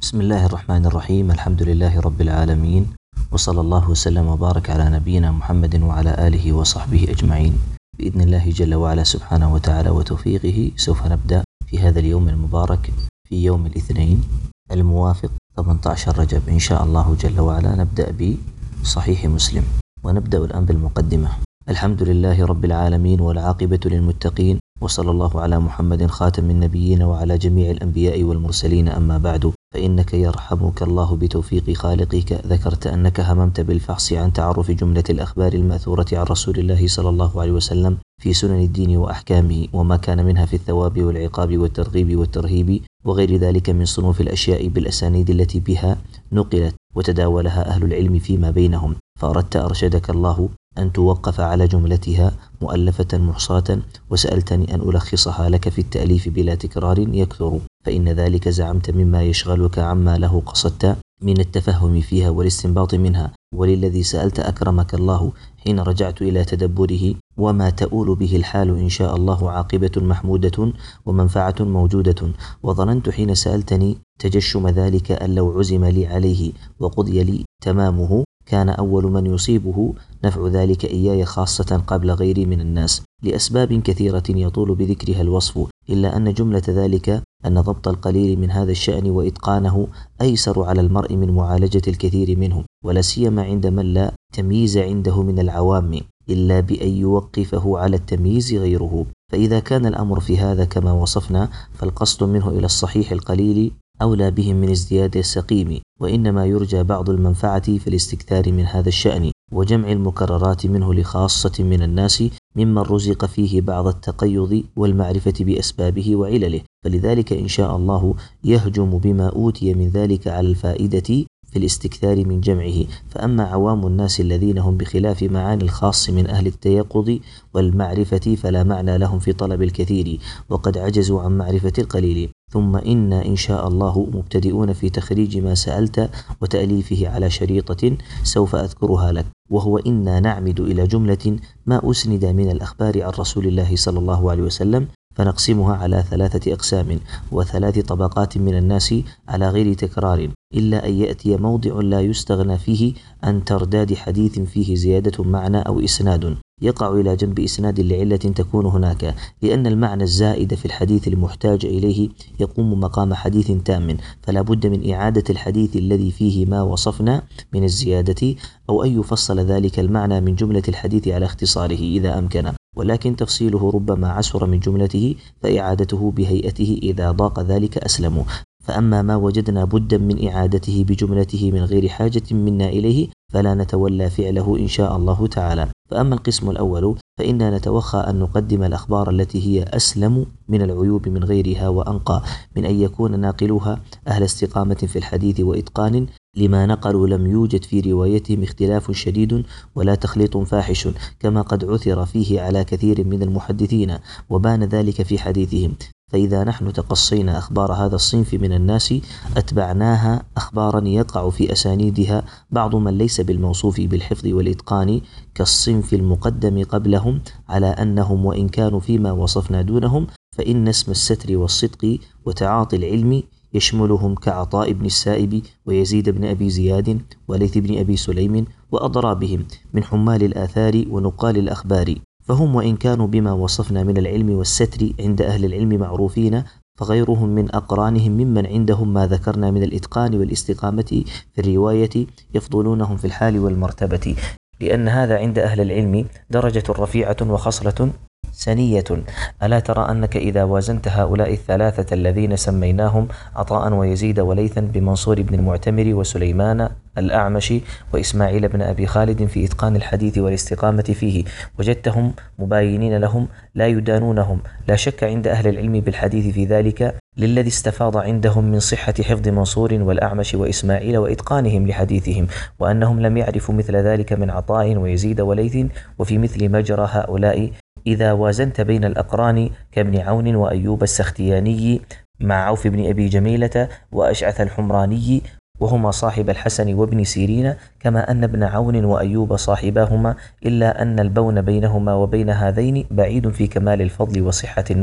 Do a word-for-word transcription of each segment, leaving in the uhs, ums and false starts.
بسم الله الرحمن الرحيم. الحمد لله رب العالمين، وصلى الله وسلم وبارك على نبينا محمد وعلى آله وصحبه أجمعين. بإذن الله جل وعلا سبحانه وتعالى وتوفيقه سوف نبدأ في هذا اليوم المبارك، في يوم الاثنين الموافق ثمانية عشر رجب إن شاء الله جل وعلا. نبدأ بصحيح مسلم، ونبدأ الآن بالمقدمة. الحمد لله رب العالمين، والعاقبة للمتقين، وصلى الله على محمد خاتم النبيين وعلى جميع الأنبياء والمرسلين. أما بعد، فإنك يرحمك الله بتوفيق خالقك ذكرت أنك هممت بالفحص عن تعرف جملة الأخبار المأثورة عن رسول الله صلى الله عليه وسلم في سنن الدين وأحكامه، وما كان منها في الثواب والعقاب والترغيب والترهيب وغير ذلك من صنوف الأشياء بالأسانيد التي بها نقلت وتداولها أهل العلم فيما بينهم، فأردت أرشدك الله أن توقف على جملتها مؤلفة محصاة، وسألتني أن ألخصها لك في التأليف بلا تكرار يكثر، فإن ذلك زعمت مما يشغلك عما له قصدت من التفهم فيها والاستنباط منها. وللذي سألت أكرمك الله حين رجعت إلى تدبره وما تؤول به الحال إن شاء الله عاقبة محمودة ومنفعة موجودة. وظننت حين سألتني تجشم ذلك أن لو عزم لي عليه وقضي لي تمامه كان أول من يصيبه نفع ذلك إياي خاصة قبل غيري من الناس، لأسباب كثيرة يطول بذكرها الوصف، إلا أن جملة ذلك أن ضبط القليل من هذا الشأن وإتقانه أيسر على المرء من معالجة الكثير منه، ولا سيما عند من لا تمييز عنده من العوام إلا بأن يوقفه على التمييز غيره. فإذا كان الأمر في هذا كما وصفنا، فالقصد منه إلى الصحيح القليل أولى بهم من ازدياد السقيم، وإنما يرجى بعض المنفعة في الاستكثار من هذا الشأن وجمع المكررات منه لخاصة من الناس ممن رزق فيه بعض التقيض والمعرفة بأسبابه وعلله، فلذلك إن شاء الله يهجم بما أوتي من ذلك على الفائدة في الاستكثار من جمعه. فأما عوام الناس الذين هم بخلاف معاني الخاص من أهل التيقظ والمعرفة فلا معنى لهم في طلب الكثير، وقد عجزوا عن معرفة القليل. ثم إنا إن شاء الله مبتدئون في تخريج ما سألت وتأليفه على شريطة سوف أذكرها لك، وهو إنا نعمد إلى جملة ما أسند من الأخبار عن رسول الله صلى الله عليه وسلم، فنقسمها على ثلاثة أقسام وثلاث طبقات من الناس على غير تكرار، إلا أن يأتي موضع لا يستغنى فيه عن ترداد حديث فيه زيادة معنى أو إسناد يقع إلى جنب إسناد لعلة تكون هناك، لأن المعنى الزائد في الحديث المحتاج إليه يقوم مقام حديث تام، فلا بد من إعادة الحديث الذي فيه ما وصفنا من الزيادة، أو أن يفصل ذلك المعنى من جملة الحديث على اختصاره إذا أمكن، ولكن تفصيله ربما عسر من جملته، فإعادته بهيئته إذا ضاق ذلك أسلم. فأما ما وجدنا بدا من إعادته بجملته من غير حاجة منا إليه فلا نتولى فعله إن شاء الله تعالى. فأما القسم الأول فإننا نتوخى أن نقدم الأخبار التي هي أسلم من العيوب من غيرها وأنقى من أن يكون ناقلوها أهل استقامة في الحديث وإتقان لما نقلوا لم يوجد في روايتهم اختلاف شديد ولا تخليط فاحش، كما قد عثر فيه على كثير من المحدثين وبان ذلك في حديثهم. فإذا نحن تقصينا أخبار هذا الصنف من الناس أتبعناها أخبارا يقع في أسانيدها بعض من ليس بالموصوف بالحفظ والإتقان كالصنف المقدم قبلهم، على أنهم وإن كانوا فيما وصفنا دونهم، فإن اسم الستر والصدق وتعاطي العلم يشملهم كعطاء بن السائب ويزيد بن أبي زياد وليث بن أبي سليم وأضرابهم من حمال الآثار ونقال الأخبار، فهم وإن كانوا بما وصفنا من العلم والستر عند أهل العلم معروفين، فغيرهم من أقرانهم ممن عندهم ما ذكرنا من الإتقان والاستقامة في الرواية يفضلونهم في الحال والمرتبة، لأن هذا عند أهل العلم درجة رفيعة وخصلة سنية. ألا ترى أنك إذا وازنت هؤلاء الثلاثة الذين سميناهم عطاء ويزيد وليثا بمنصور بن المعتمر وسليمان الأعمش وإسماعيل بن أبي خالد في إتقان الحديث والاستقامة فيه، وجدتهم مباينين لهم لا يدانونهم، لا شك عند أهل العلم بالحديث في ذلك للذي استفاض عندهم من صحة حفظ منصور والأعمش وإسماعيل وإتقانهم لحديثهم، وأنهم لم يعرفوا مثل ذلك من عطاء ويزيد وليث. وفي مثل مجرى هؤلاء إذا وازنت بين الأقران كابن عون وأيوب السختياني مع عوف بن أبي جميلة وأشعث الحمراني وهما صاحب الحسن وابن سيرين، كما أن ابن عون وأيوب صاحباهما، إلا أن البون بينهما وبين هذين بعيد في كمال الفضل وصحة النقل،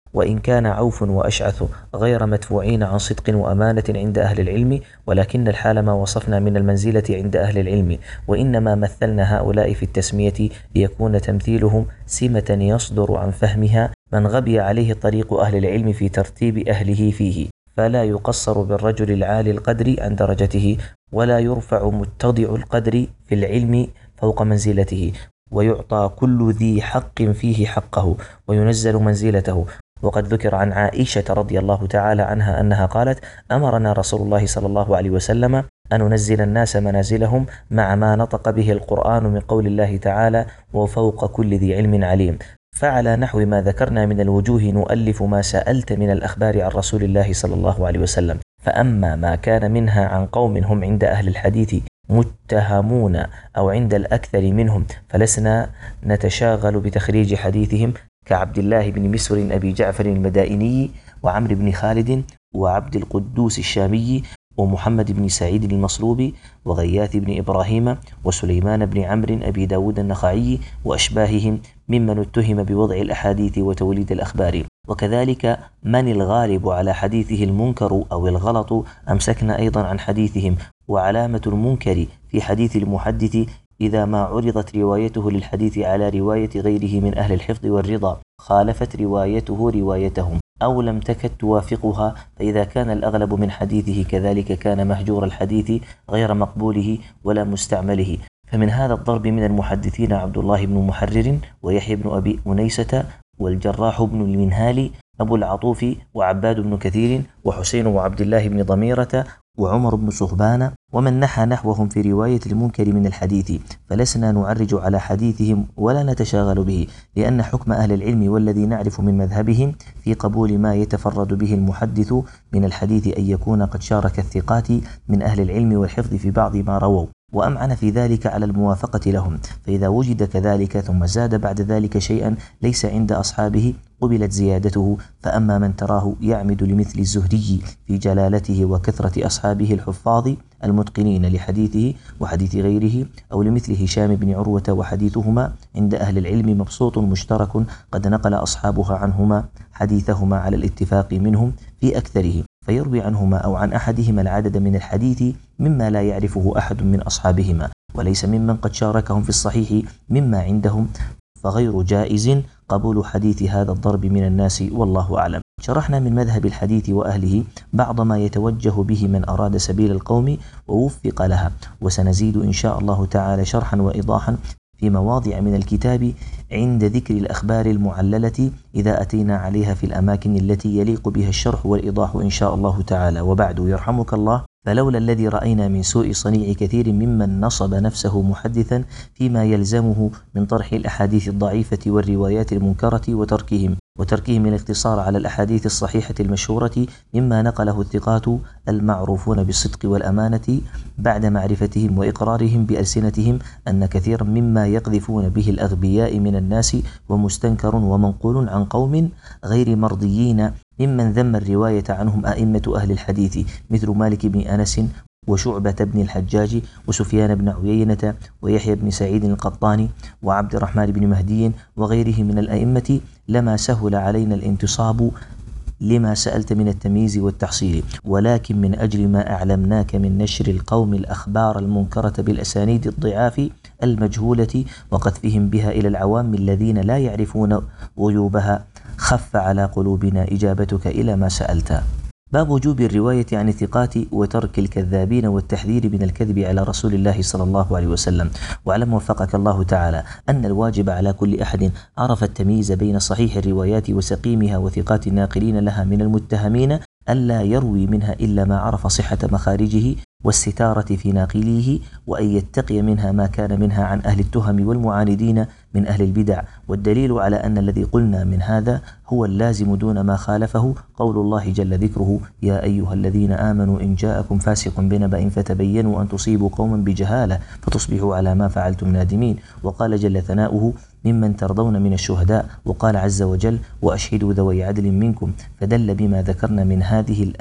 وإن كان عوف وأشعث غير مدفوعين عن صدق وأمانة عند أهل العلم، ولكن الحال ما وصفنا من المنزلة عند أهل العلم، وإنما مثلنا هؤلاء في التسمية ليكون تمثيلهم سمة يصدر عن فهمها من غبي عليه طريق أهل العلم في ترتيب أهله فيه، فلا يقصر بالرجل العالي القدر عن درجته، ولا يرفع متضع القدر في العلم فوق منزلته، ويعطى كل ذي حق فيه حقه، وينزل منزلته. وقد ذكر عن عائشة رضي الله تعالى عنها أنها قالت: أمرنا رسول الله صلى الله عليه وسلم أن ننزل الناس منازلهم مع ما نطق به القرآن من قول الله تعالى: وفوق كل ذي علم عليم. فعلى نحو ما ذكرنا من الوجوه نؤلف ما سألت من الأخبار عن رسول الله صلى الله عليه وسلم. فأما ما كان منها عن قوم هم عند أهل الحديث متهمون أو عند الأكثر منهم فلسنا نتشاغل بتخريج حديثهم، كعبد الله بن مسور أبي جعفر المدائني، وعمرو بن خالد، وعبد القدوس الشامي، ومحمد بن سعيد المصلوبي، وغياث بن إبراهيم، وسليمان بن عمرو أبي داود النخعي، وأشباههم ممن اتهم بوضع الأحاديث وتوليد الأخبار. وكذلك من الغالب على حديثه المنكر أو الغلط أمسكنا أيضا عن حديثهم. وعلامة المنكر في حديث المحدث إذا ما عرضت روايته للحديث على رواية غيره من أهل الحفظ والرضا خالفت روايته روايتهم أو لم تكد توافقها، فإذا كان الأغلب من حديثه كذلك كان مهجور الحديث غير مقبوله ولا مستعمله. فمن هذا الضرب من المحدثين عبد الله بن محرر، ويحيى بن أبي أنيسة، والجراح بن المنهال، أبو العطوف، وعباد بن كثير، وحسين وعبد الله بن ضميرة، وعمر بن صهبان، ومن نحى نحوهم في رواية المنكر من الحديث، فلسنا نعرج على حديثهم ولا نتشاغل به، لأن حكم أهل العلم والذي نعرف من مذهبهم في قبول ما يتفرد به المحدث من الحديث أن يكون قد شارك الثقات من أهل العلم والحفظ في بعض ما رووا، وأمعن في ذلك على الموافقة لهم. فإذا وجد كذلك ثم زاد بعد ذلك شيئا ليس عند أصحابه قبلت زيادته. فأما من تراه يعمد لمثل الزهري في جلالته وكثرة أصحابه الحفاظ المتقنين لحديثه وحديث غيره، أو لمثل هشام بن عروة وحديثهما عند أهل العلم مبسوط مشترك قد نقل أصحابها عنهما حديثهما على الاتفاق منهم في أكثره، فيروي عنهما أو عن أحدهما العدد من الحديث مما لا يعرفه أحد من أصحابهما، وليس ممن قد شاركهم في الصحيح مما عندهم، فغير جائز قبول حديث هذا الضرب من الناس، والله أعلم. شرحنا من مذهب الحديث وأهله بعض ما يتوجه به من أراد سبيل القوم ووفق لها، وسنزيد إن شاء الله تعالى شرحا وإيضاحا في مواضع من الكتاب عند ذكر الأخبار المعللة إذا أتينا عليها في الأماكن التي يليق بها الشرح والإيضاح إن شاء الله تعالى. وبعد، يرحمك الله، فلولا الذي رأينا من سوء صنيع كثير ممن نصب نفسه محدثا فيما يلزمه من طرح الأحاديث الضعيفة والروايات المنكرة وتركهم وتركهم الاقتصار على الأحاديث الصحيحة المشهورة مما نقله الثقات المعروفون بالصدق والأمانة بعد معرفتهم وإقرارهم بألسنتهم أن كثيرا مما يقذفون به الأغبياء من الناس ومستنكر ومنقول عن قوم غير مرضيين ممن ذم الرواية عنهم أئمة أهل الحديث مثل مالك بن أنس وشعبة بن الحجاج وسفيان بن عيينة ويحيى بن سعيد القطاني وعبد الرحمن بن مهدي وغيره من الأئمة، لما سهل علينا الانتصاب لما سألت من التمييز والتحصيل، ولكن من أجل ما أعلمناك من نشر القوم الأخبار المنكرة بالأسانيد الضعاف المجهولة وقذفهم بها إلى العوام الذين لا يعرفون غيوبها، خف على قلوبنا إجابتك إلى ما سألت. باب وجوب الرواية عن الثقات وترك الكذابين والتحذير من الكذب على رسول الله صلى الله عليه وسلم. واعلم وفقك الله تعالى أن الواجب على كل أحد عرف التمييز بين صحيح الروايات وسقيمها وثقات الناقلين لها من المتهمين ألا يروي منها إلا ما عرف صحة مخارجه والستارة في ناقليه، وأن يتقي منها ما كان منها عن أهل التهم والمعاندين من أهل البدع. والدليل على أن الذي قلنا من هذا هو اللازم دون ما خالفه قول الله جل ذكره: يا أيها الذين آمنوا إن جاءكم فاسق بنبأ فتبينوا أن تصيبوا قوما بجهالة فتصبحوا على ما فعلتم نادمين. وقال جل ثناؤه: ممن ترضون من الشهداء. وقال عز وجل: وأشهدوا ذوي عدل منكم. فدل بما ذكرنا من هذه الآية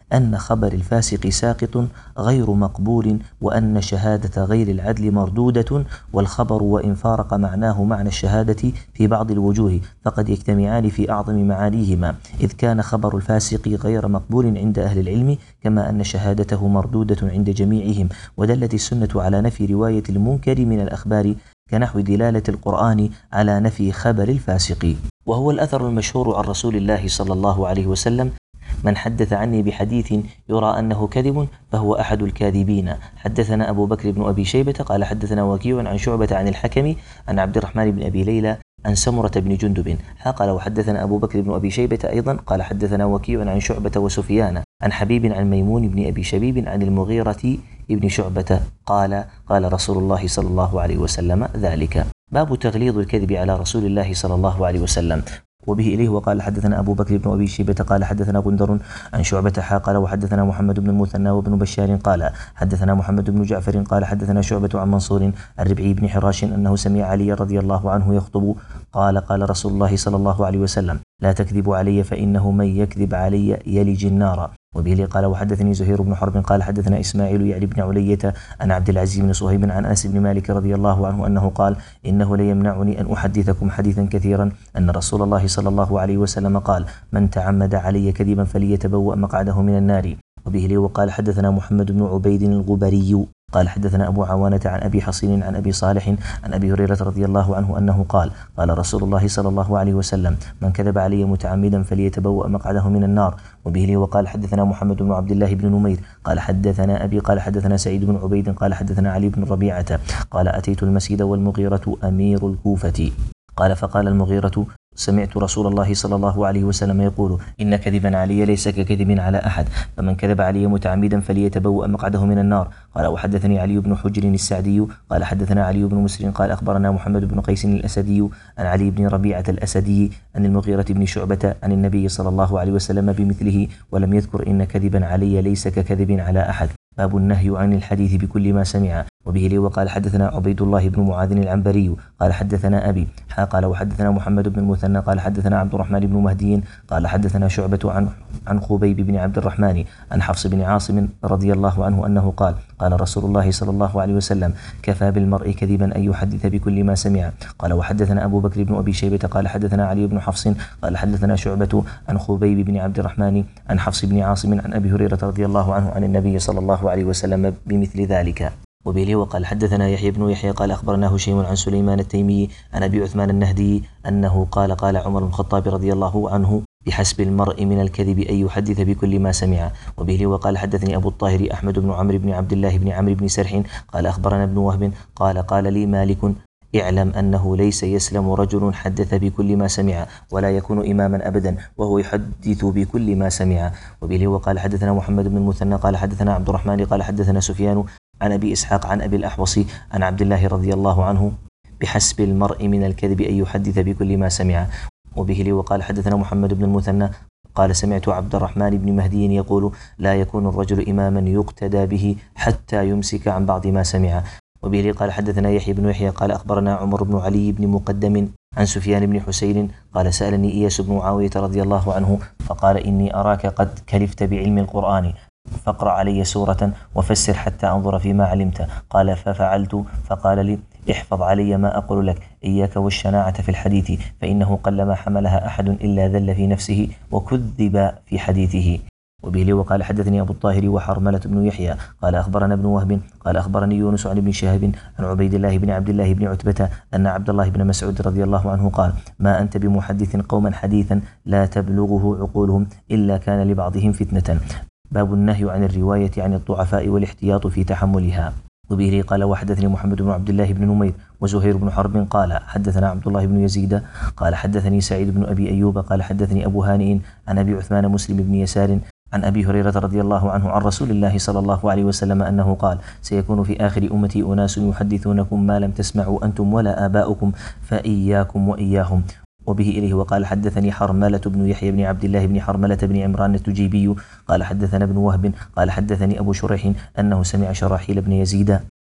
أن خبر الفاسق ساقط غير مقبول، وأن شهادة غير العدل مردودة، والخبر وإن فارق معناه معنى الشهادة في بعض الوجوه فقد يجتمعان في أعظم معانيهما، إذ كان خبر الفاسق غير مقبول عند أهل العلم كما أن شهادته مردودة عند جميعهم. ودلت السنة على نفي رواية المنكر من الأخبار كنحو دلالة القرآن على نفي خبر الفاسق. وهو الأثر المشهور عن رسول الله صلى الله عليه وسلم: من حدث عني بحديث يرى أنه كذب فهو أحد الكاذبين. حدثنا أبو بكر بن أبي شيبة قال حدثنا وكيع عن شعبة عن الحكم عن عبد الرحمن بن أبي ليلى عن سمرة بن جندب قال وحدثنا أبو بكر بن أبي شيبة أيضا قال حدثنا وكيع عن شعبة وسفيان عن حبيب عن ميمون بن أبي شبيب عن المغيرة ابن شعبة قال قال رسول الله صلى الله عليه وسلم ذلك. باب تغليظ الكذب على رسول الله صلى الله عليه وسلم. وبه إليه وقال حدثنا أبو بكر بن أبي شيبة قال حدثنا غندر عن شعبة حا قال وحدثنا محمد بن المثنى وابن بشار قال حدثنا محمد بن جعفر قال حدثنا شعبة عن منصور عن ربعي بن حراش أنه سمع علي رضي الله عنه يخطب قال قال رسول الله صلى الله عليه وسلم: لا تكذبوا علي فإنه من يكذب علي يلج النار. وبه قال وحدثني زهير بن حرب قال حدثنا إسماعيل يعني بن علية عن عبد العزيز بن صهيب عن أنس بن مالك رضي الله عنه أنه قال: إنه ليمنعني أن أحدثكم حديثا كثيرا أن رسول الله صلى الله عليه وسلم قال: من تعمد علي كذبا فليتبوأ مقعده من النار. وبه لي وقال حدثنا محمد بن عبيد الغبري قال حدثنا أبو عوانة عن أبي حصين عن أبي صالح عن أبي هريرة رضي الله عنه أنه قال: قال رسول الله صلى الله عليه وسلم: من كذب علي متعمدا فليتبوأ مقعده من النار. وبه لي وقال حدثنا محمد بن عبد الله بن نمير قال حدثنا أبي قال حدثنا سعيد بن عبيد قال حدثنا علي بن ربيعة قال: أتيت المسجد والمغيرة أمير الكوفة قال فقال المغيرة: سمعت رسول الله صلى الله عليه وسلم يقول: إن كذبا علي ليس ككذب على أحد، فمن كذب علي متعمدا فليتبوأ مقعده من النار. قال وحدثني علي بن حجر السعدي قال حدثنا علي بن مسلم قال أخبرنا محمد بن قيس الأسدي عن علي بن ربيعة الأسدي عن المغيرة بن شعبة عن النبي صلى الله عليه وسلم بمثله، ولم يذكر إن كذبا علي ليس ككذب على أحد. باب النهي عن الحديث بكل ما سمع. وبه لي وقال حدثنا عبيد الله بن معاذ العنبري قال حدثنا أبي حا قال وحدثنا محمد بن المثنى قال حدثنا عبد الرحمن بن مهدي قال حدثنا شعبة عن عن خبيب بن عبد الرحمن عن حفص بن عاصم رضي الله عنه أنه قال: قال رسول الله صلى الله عليه وسلم: كفى بالمرء كذبا أن يحدث بكل ما سمع. قال وحدثنا أبو بكر بن أبي شيبة قال حدثنا علي بن حفص قال حدثنا شعبة عن خبيب بن عبد الرحمن عن حفص بن عاصم عن أبي هريرة رضي الله عنه عن النبي صلى الله عليه وسلم بمثل ذلك. وبه وقال حدثنا يحيى بن يحيى قال أخبرنا هشيم عن سليمان التيمي عن أبي عثمان النهدي أنه قال: قال عمر بن الخطاب رضي الله عنه: بحسب المرء من الكذب أن يحدث بكل ما سمع. وبه وقال حدثني أبو الطاهر أحمد بن عمرو بن عبد الله بن عمرو بن سرح قال أخبرنا ابن وهب قال: قال لي مالك: اعلم أنه ليس يسلم رجل حدث بكل ما سمع ولا يكون إماما أبدا وهو يحدث بكل ما سمع. وبه وقال حدثنا محمد بن المثنى قال حدثنا عبد الرحمن قال حدثنا سفيان عن أبي إسحاق عن أبي الأحوص عن عبد الله رضي الله عنه: بحسب المرء من الكذب أن يحدث بكل ما سمع. وبه لي وقال حدثنا محمد بن المثنى قال: سمعت عبد الرحمن بن مهدي يقول: لا يكون الرجل إماما يقتدى به حتى يمسك عن بعض ما سمع. وبه لي قال حدثنا يحيى بن يحيى قال أخبرنا عمر بن علي بن مقدم عن سفيان بن حسين قال: سألني إياس بن معاوية رضي الله عنه فقال: إني أراك قد كلفت بعلم القرآن، فاقرأ علي سورة وفسر حتى أنظر فيما علمت. قال: ففعلت. فقال لي: احفظ علي ما أقول لك، إياك والشناعة في الحديث، فإنه قلما حملها أحد إلا ذل في نفسه وكذب في حديثه. وبه لي وقال حدثني أبو الطاهر وحرملة بن يحيى قال أخبرنا ابن وهب قال أخبرني يونس عن ابن شهاب عن عبيد الله بن عبد الله بن عتبة أن عبد الله بن مسعود رضي الله عنه قال: ما أنت بمحدث قوما حديثا لا تبلغه عقولهم إلا كان لبعضهم فتنة. باب النهي عن الرواية عن الضعفاء والاحتياط في تحملها. وبه لي قال وحدثني محمد بن عبد الله بن نمير وزهير بن حرب قال حدثنا عبد الله بن يزيد قال حدثني سعيد بن أبي أيوب قال حدثني أبو هانئ عن أبي عثمان مسلم بن يسار عن أبي هريرة رضي الله عنه عن رسول الله صلى الله عليه وسلم أنه قال: سيكون في آخر أمتي أناس يحدثونكم ما لم تسمعوا أنتم ولا آباؤكم فإياكم وإياهم. وبه إليه وقال حدثني حرملة بن يحيى بن عبد الله بن حرملة بن عمران التجيبي قال حدثنا ابن وهب قال حدثني أبو شريح أنه سمع شراحيل بن يزيد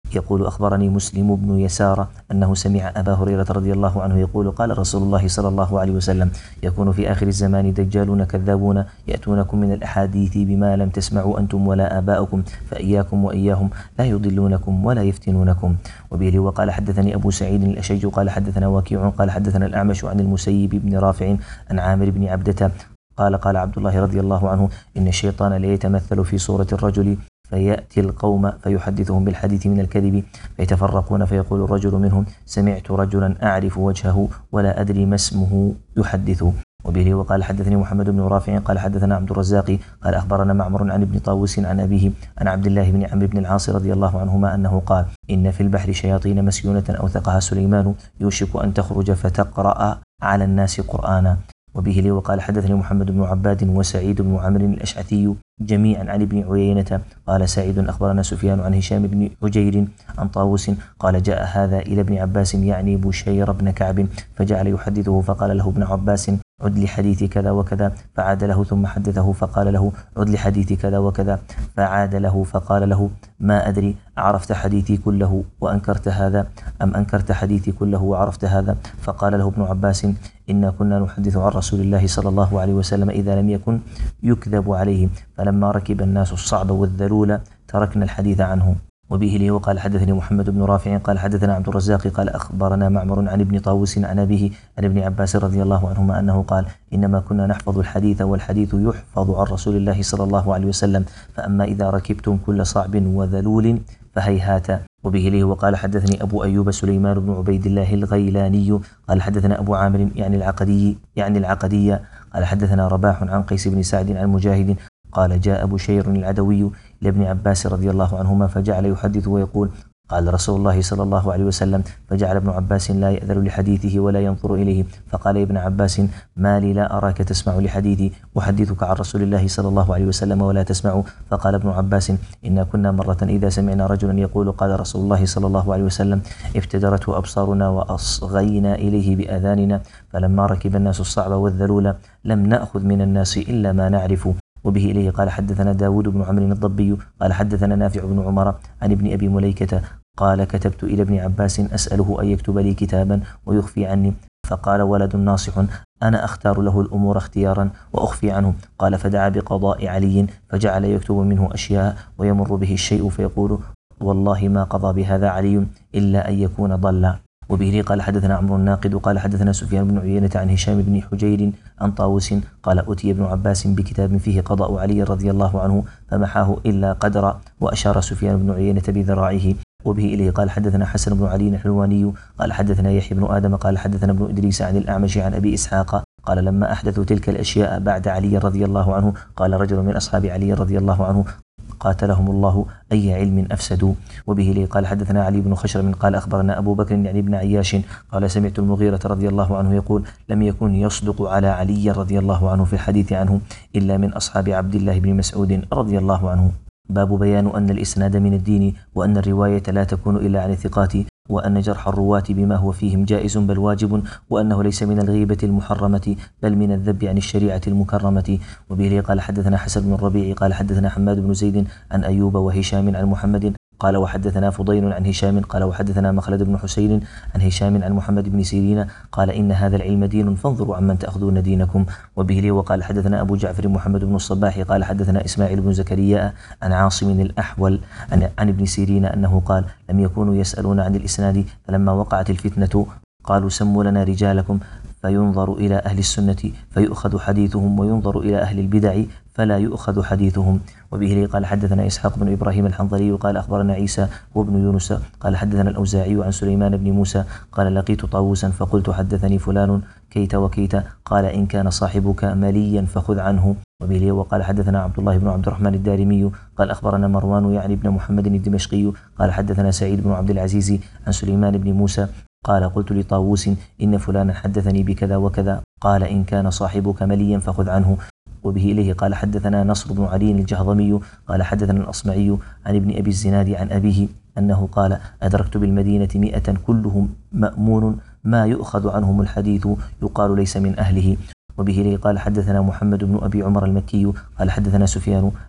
يقول أخبرني مسلم بن يسار أنه سمع أبا هريرة رضي الله عنه يقول قال رسول الله صلى الله عليه وسلم يكون في آخر الزمان دجالون كذابون يأتونكم من الأحاديث بما لم تسمعوا أنتم ولا آباؤكم فإياكم وإياهم لا يضلونكم ولا يفتنونكم. وبه وقال حدثني أبو سعيد الأشج قال حدثنا وكيع قال حدثنا الأعمش عن المسيب بن رافع عن عامر بن عبدة قال قال عبد الله رضي الله عنه إن الشيطان ليتمثل في صورة الرجل فيأتي القوم فيحدثهم بالحديث من الكذب فيتفرقون فيقول الرجل منهم سمعت رجلا أعرف وجهه ولا أدري ما اسمه يحدث. وبه وقال حدثني محمد بن رافع قال حدثنا عبد الرزاق قال أخبرنا معمر عن ابن طاووس عن أبيه عن عبد الله بن عمرو بن العاص رضي الله عنهما أنه قال إن في البحر شياطين مسيونة أوثقها سليمان يوشك أن تخرج فتقرأ على الناس قرآنا. وبه لي وقال حدثني محمد بن عباد وسعيد بن عمرو الأشعثي جميعا عن ابن عيينة قال سعيد أخبرنا سفيان عن هشام بن حجير عن طاووس قال جاء هذا إلى ابن عباس يعني بشير بن كعب فجعل يحدثه فقال له ابن عباس عد لحديث كذا وكذا فعاد له ثم حدثه فقال له عد لحديث كذا وكذا فعاد له فقال له ما أدري عرفت حديثي كله وأنكرت هذا أم أنكرت حديثي كله وعرفت هذا؟ فقال له ابن عباس إنا كنا نحدث عن رسول الله صلى الله عليه وسلم إذا لم يكن يكذب عليه فلما ركب الناس الصعب والذلول تركنا الحديث عنه. وبه لي وقال حدثني محمد بن رافع قال حدثنا عبد الرزاق قال أخبرنا معمر عن ابن طاووس عن أبيه عن ابن عباس رضي الله عنهما أنه قال إنما كنا نحفظ الحديث والحديث يحفظ عن رسول الله صلى الله عليه وسلم فأما إذا ركبتم كل صعب وذلول فهيهات. وبه لي وقال حدثني أبو أيوب سليمان بن عبيد الله الغيلاني قال حدثنا أبو عامر يعني العقدي يعني العقدية قال حدثنا رباح عن قيس بن سعد عن مجاهد قال جاء بشير العدوي لابن عباس رضي الله عنهما فجعل يحدث ويقول قال رسول الله صلى الله عليه وسلم فجعل ابن عباس لا يأذن لحديثه ولا ينظر إليه فقال ابن عباس ما لي لا أراك تسمع لحديثي أحدثك عن رسول الله صلى الله عليه وسلم ولا تسمع. فقال ابن عباس إنا كنا مرة إذا سمعنا رجلا يقول قال رسول الله صلى الله عليه وسلم افتدرته أبصارنا وأصغينا إليه بأذاننا فلما ركب الناس الصعب والذلول لم نأخذ من الناس إلا ما نعرف. وبه إليه قال حدثنا داود بن عمرو الضبي قال حدثنا نافع بن عمر عن ابن أبي مليكة قال كتبت إلى ابن عباس أسأله أن يكتب لي كتابا ويخفي عني فقال ولد ناصح أنا أختار له الأمور اختيارا وأخفي عنه. قال فدعا بقضاء علي فجعل يكتب منه أشياء ويمر به الشيء فيقول والله ما قضى بهذا علي إلا أن يكون ضلا. وبه قال حدثنا عمرو الناقد قال حدثنا سفيان بن عيينة عن هشام بن حجير عن طاووس قال أتي ابن عباس بكتاب فيه قضاء علي رضي الله عنه فمحاه إلا قدر وأشار سفيان بن عيينة بذراعه. وبه إليه قال حدثنا حسن بن علي الحلواني قال حدثنا يحيى بن آدم قال حدثنا ابن إدريس عن الأعمش عن أبي إسحاق قال لما أحدثوا تلك الأشياء بعد علي رضي الله عنه قال رجل من أصحاب علي رضي الله عنه قاتلهم الله أي علم أفسدوا. وبه لي قال حدثنا علي بن خشرم قال أخبرنا أبو بكر يعني ابن عياش قال سمعت المغيرة رضي الله عنه يقول لم يكن يصدق على علي رضي الله عنه في الحديث عنه إلا من أصحاب عبد الله بن مسعود رضي الله عنه. باب بيان أن الإسناد من الدين وأن الرواية لا تكون إلا عن الثقات وأن جرح الرواة بما هو فيهم جائز بل واجب وأنه ليس من الغيبة المحرمة بل من الذب عن الشريعة المكرمة. وبه قال حدثنا حسن بن الربيع قال حدثنا حماد بن زيد عن أيوب وهشام عن محمد قال وحدثنا فضيل عن هشام قال وحدثنا مخلد بن حسين عن هشام عن محمد بن سيرين قال إن هذا العلم دين فانظروا عمن تأخذون دينكم. وبه لي وقال حدثنا أبو جعفر محمد بن الصباح قال حدثنا إسماعيل بن زكريا عن عاصم الأحول عن, عن ابن سيرين أنه قال لم يكونوا يسألون عن الإسناد فلما وقعت الفتنة قالوا سموا لنا رجالكم فينظر إلى أهل السنة فيؤخذ حديثهم وينظر إلى أهل البدع فلا يؤخذ حديثهم. وبه لي قال حدثنا إسحاق بن إبراهيم الحنظلي قال أخبرنا عيسى وابن يونس قال حدثنا الأوزاعي عن سليمان بن موسى قال لقيت طاووسا فقلت حدثني فلان كيت وكيت قال إن كان صاحبك مليا فخذ عنه. وبه لي وقال حدثنا عبد الله بن عبد الرحمن الدارمي قال أخبرنا مروان يعني بن محمد الدمشقي قال حدثنا سعيد بن عبد العزيز عن سليمان بن موسى قال قلت لطاووس إن فلانا حدثني بكذا وكذا قال إن كان صاحبك مليا فخذ عنه. وبه إليه قال حدثنا نصر بن علي الجهضمي قال حدثنا الأصمعي عن ابن أبي الزناد عن أبيه أنه قال أدركت بالمدينة مئة كلهم مأمون ما يؤخذ عنهم الحديث يقال ليس من أهله. وبه إليه قال حدثنا محمد بن أبي عمر المكي قال حدثنا سفيان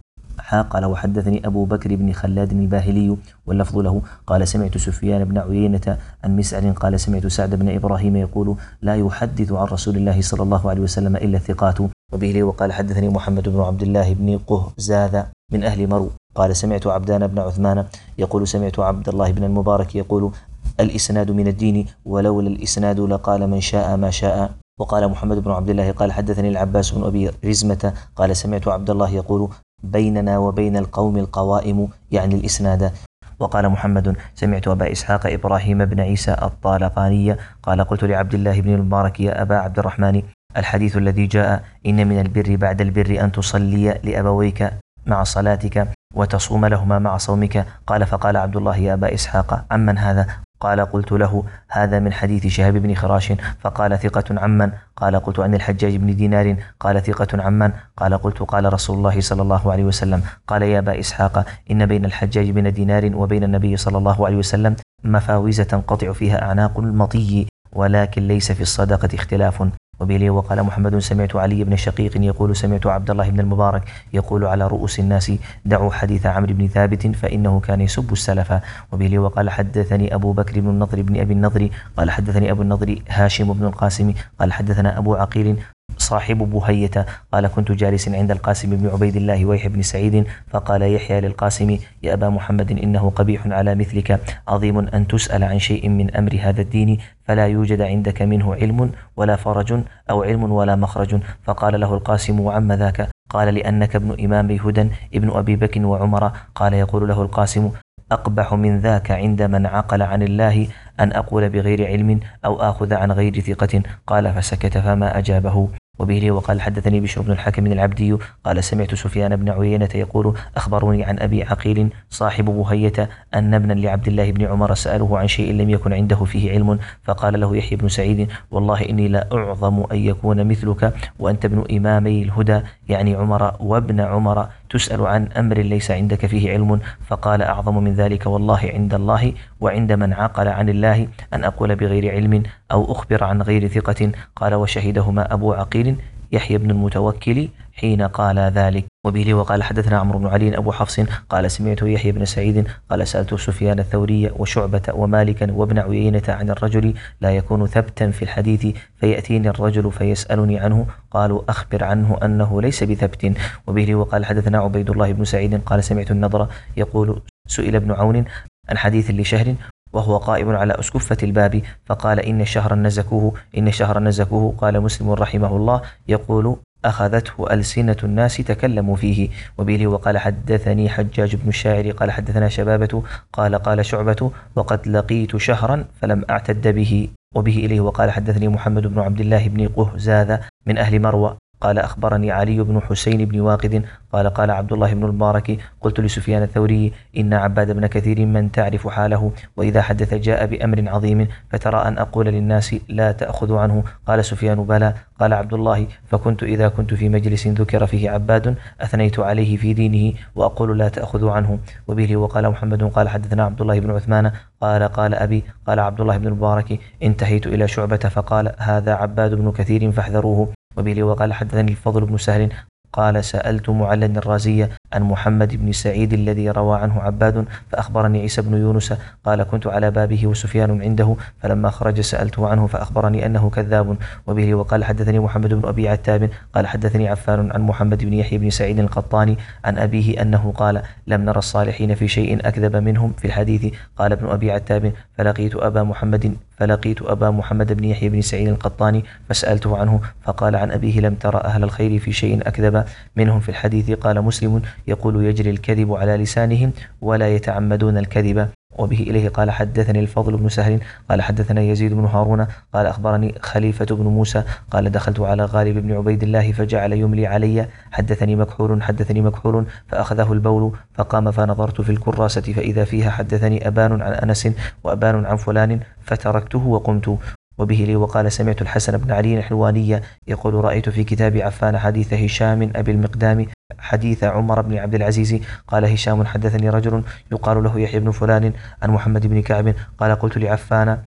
حا قال وحدثني أبو بكر بن خلاد الباهلي واللفظ له قال سمعت سفيان بن عيينة عن مسعر قال سمعت سعد بن إبراهيم يقول لا يحدث عن رسول الله صلى الله عليه وسلم إلا الثقات. وبه وقال حدثني محمد بن عبد الله بن قهزاذ من أهل مرو قال سمعت عبدان بن عثمان يقول سمعت عبد الله بن المبارك يقول الإسناد من الدين ولولا الإسناد لقال من شاء ما شاء. وقال محمد بن عبد الله قال حدثني العباس بن أبي رزمة قال سمعت عبد الله يقول بيننا وبين القوم القوائم يعني الإسناد. وقال محمد سمعت أبا إسحاق إبراهيم بن عيسى الطالقاني قال قلت لعبد الله بن المبارك يا أبا عبد الرحمن الحديث الذي جاء إن من البر بعد البر أن تصلي لأبويك مع صلاتك وتصوم لهما مع صومك. قال فقال عبد الله يا أبا إسحاق عمن هذا؟ قال قلت له هذا من حديث شهاب بن خراش. فقال ثقة عمن؟ قال قلت عن الحجاج بن دينار. قال ثقة عمن؟ قال قلت قال رسول الله صلى الله عليه وسلم. قال يا أبا إسحاق إن بين الحجاج بن دينار وبين النبي صلى الله عليه وسلم مفاوز تنقطع فيها أعناق المطي ولكن ليس في الصدقة اختلاف. وبه وقال محمد سمعت علي بن شقيق يقول سمعت عبد الله بن المبارك يقول على رؤوس الناس دعوا حديث عمرو بن ثابت فإنه كان يسب السلف. وبه وقال حدثني أبو بكر بن النضر بن أبي النضر قال حدثني أبو النضر هاشم بن القاسم قال حدثنا أبو عقيل صاحب بهية قال كنت جالس عند القاسم بن عبيد الله ويحيى بن سعيد فقال يحيى للقاسم يا أبا محمد إنه قبيح على مثلك عظيم أن تسأل عن شيء من أمر هذا الدين فلا يوجد عندك منه علم ولا فرج أو علم ولا مخرج. فقال له القاسم وعم ذاك؟ قال لأنك ابن إمام هدى ابن أبي بكر وعمر. قال يقول له القاسم أقبح من ذاك عند من عقل عن الله أن أقول بغير علم أو آخذ عن غير ثقة. قال فسكت فما أجابه. وبه وقال حدثني بشر بن الحكم العبدي قال سمعت سفيان بن عيينة يقول أخبروني عن أبي عقيل صاحب بهية أن ابنا لعبد الله بن عمر سأله عن شيء لم يكن عنده فيه علم فقال له يحيى بن سعيد والله إني لا أعظم أن يكون مثلك وأنت ابن إمامي الهدى يعني عمر وابن عمر تسأل عن أمر ليس عندك فيه علم. فقال أعظم من ذلك والله عند الله وعند من عقل عن الله أن أقول بغير علم أو أخبر عن غير ثقة. قال وشهدهما أبو عقيل يحيى بن المتوكل حين قال ذلك. وبه وقال حدثنا عمرو بن علي أبو حفص قال سمعت يحيى بن سعيد قال سألت سفيان الثوري وشعبة ومالكا وابن عيينة عن الرجل لا يكون ثبتا في الحديث فيأتيني الرجل فيسألني عنه قالوا أخبر عنه أنه ليس بثبت. وبه وقال حدثنا عبيد الله بن سعيد قال سمعت النضر يقول سئل ابن عون عن حديث لشهر وهو قائم على أسكفة الباب فقال إن شهرا نزكوه إن شهرا نزكوه. قال مسلم رحمه الله يقول أخذته ألسنة الناس تكلموا فيه. وبه وقال حدثني حجاج بن الشاعر قال حدثنا شبابة قال قال شعبة وقد لقيت شهرا فلم أعتد به. وبه إليه وقال حدثني محمد بن عبد الله بن قهزاذ من أهل مروى قال أخبرني علي بن حسين بن واقد قال قال عبد الله بن المبارك قلت لسفيان الثوري إن عباد بن كثير من تعرف حاله وإذا حدث جاء بأمر عظيم فترى أن أقول للناس لا تأخذوا عنه. قال سفيان بلى. قال عبد الله فكنت إذا كنت في مجلس ذكر فيه عباد أثنيت عليه في دينه وأقول لا تأخذوا عنه. وبه وقال محمد قال حدثنا عبد الله بن عثمان قال قال أبي قال عبد الله بن المبارك انتهيت إلى شعبة فقال هذا عباد بن كثير فاحذروه. وبه وقال حدثني الفضل بن سهل قال سألت معلا الرازية عن محمد بن سعيد الذي روى عنه عباد فأخبرني عيسى بن يونس قال كنت على بابه وسفيان عنده فلما خرج سألته عنه فأخبرني أنه كذاب. وبه وقال حدثني محمد بن أبي عتاب قال حدثني عفان عن محمد بن يحيى بن سعيد القطاني عن أبيه أنه قال لم نرى الصالحين في شيء أكذب منهم في الحديث. قال ابن أبي عتاب فلقيت أبا محمد فلقيت أبا محمد بن يحيى بن سعيد القطاني فسألته عنه فقال عن أبيه لم ترى أهل الخير في شيء أكذب منهم في الحديث. قال مسلم يقول يجري الكذب على لسانهم ولا يتعمدون الكذب. وبه إليه قال حدثني الفضل بن سهل قال حدثنا يزيد بن هارون قال أخبرني خليفة بن موسى قال دخلت على غالب بن عبيد الله فجعل يملي علي حدثني مكحول حدثني مكحول فأخذه البول فقام فنظرت في الكراسة فإذا فيها حدثني أبان عن أنس وأبان عن فلان فتركته وقمت. وبه لي وقال سمعت الحسن بن علي الحلواني يقول رأيت في كتاب عفان حديث هشام أبي المقدام حديث عمر بن عبد العزيز قال هشام حدثني رجل يقال له يحيى بن فلان عن محمد بن كعب قال قلت لعفان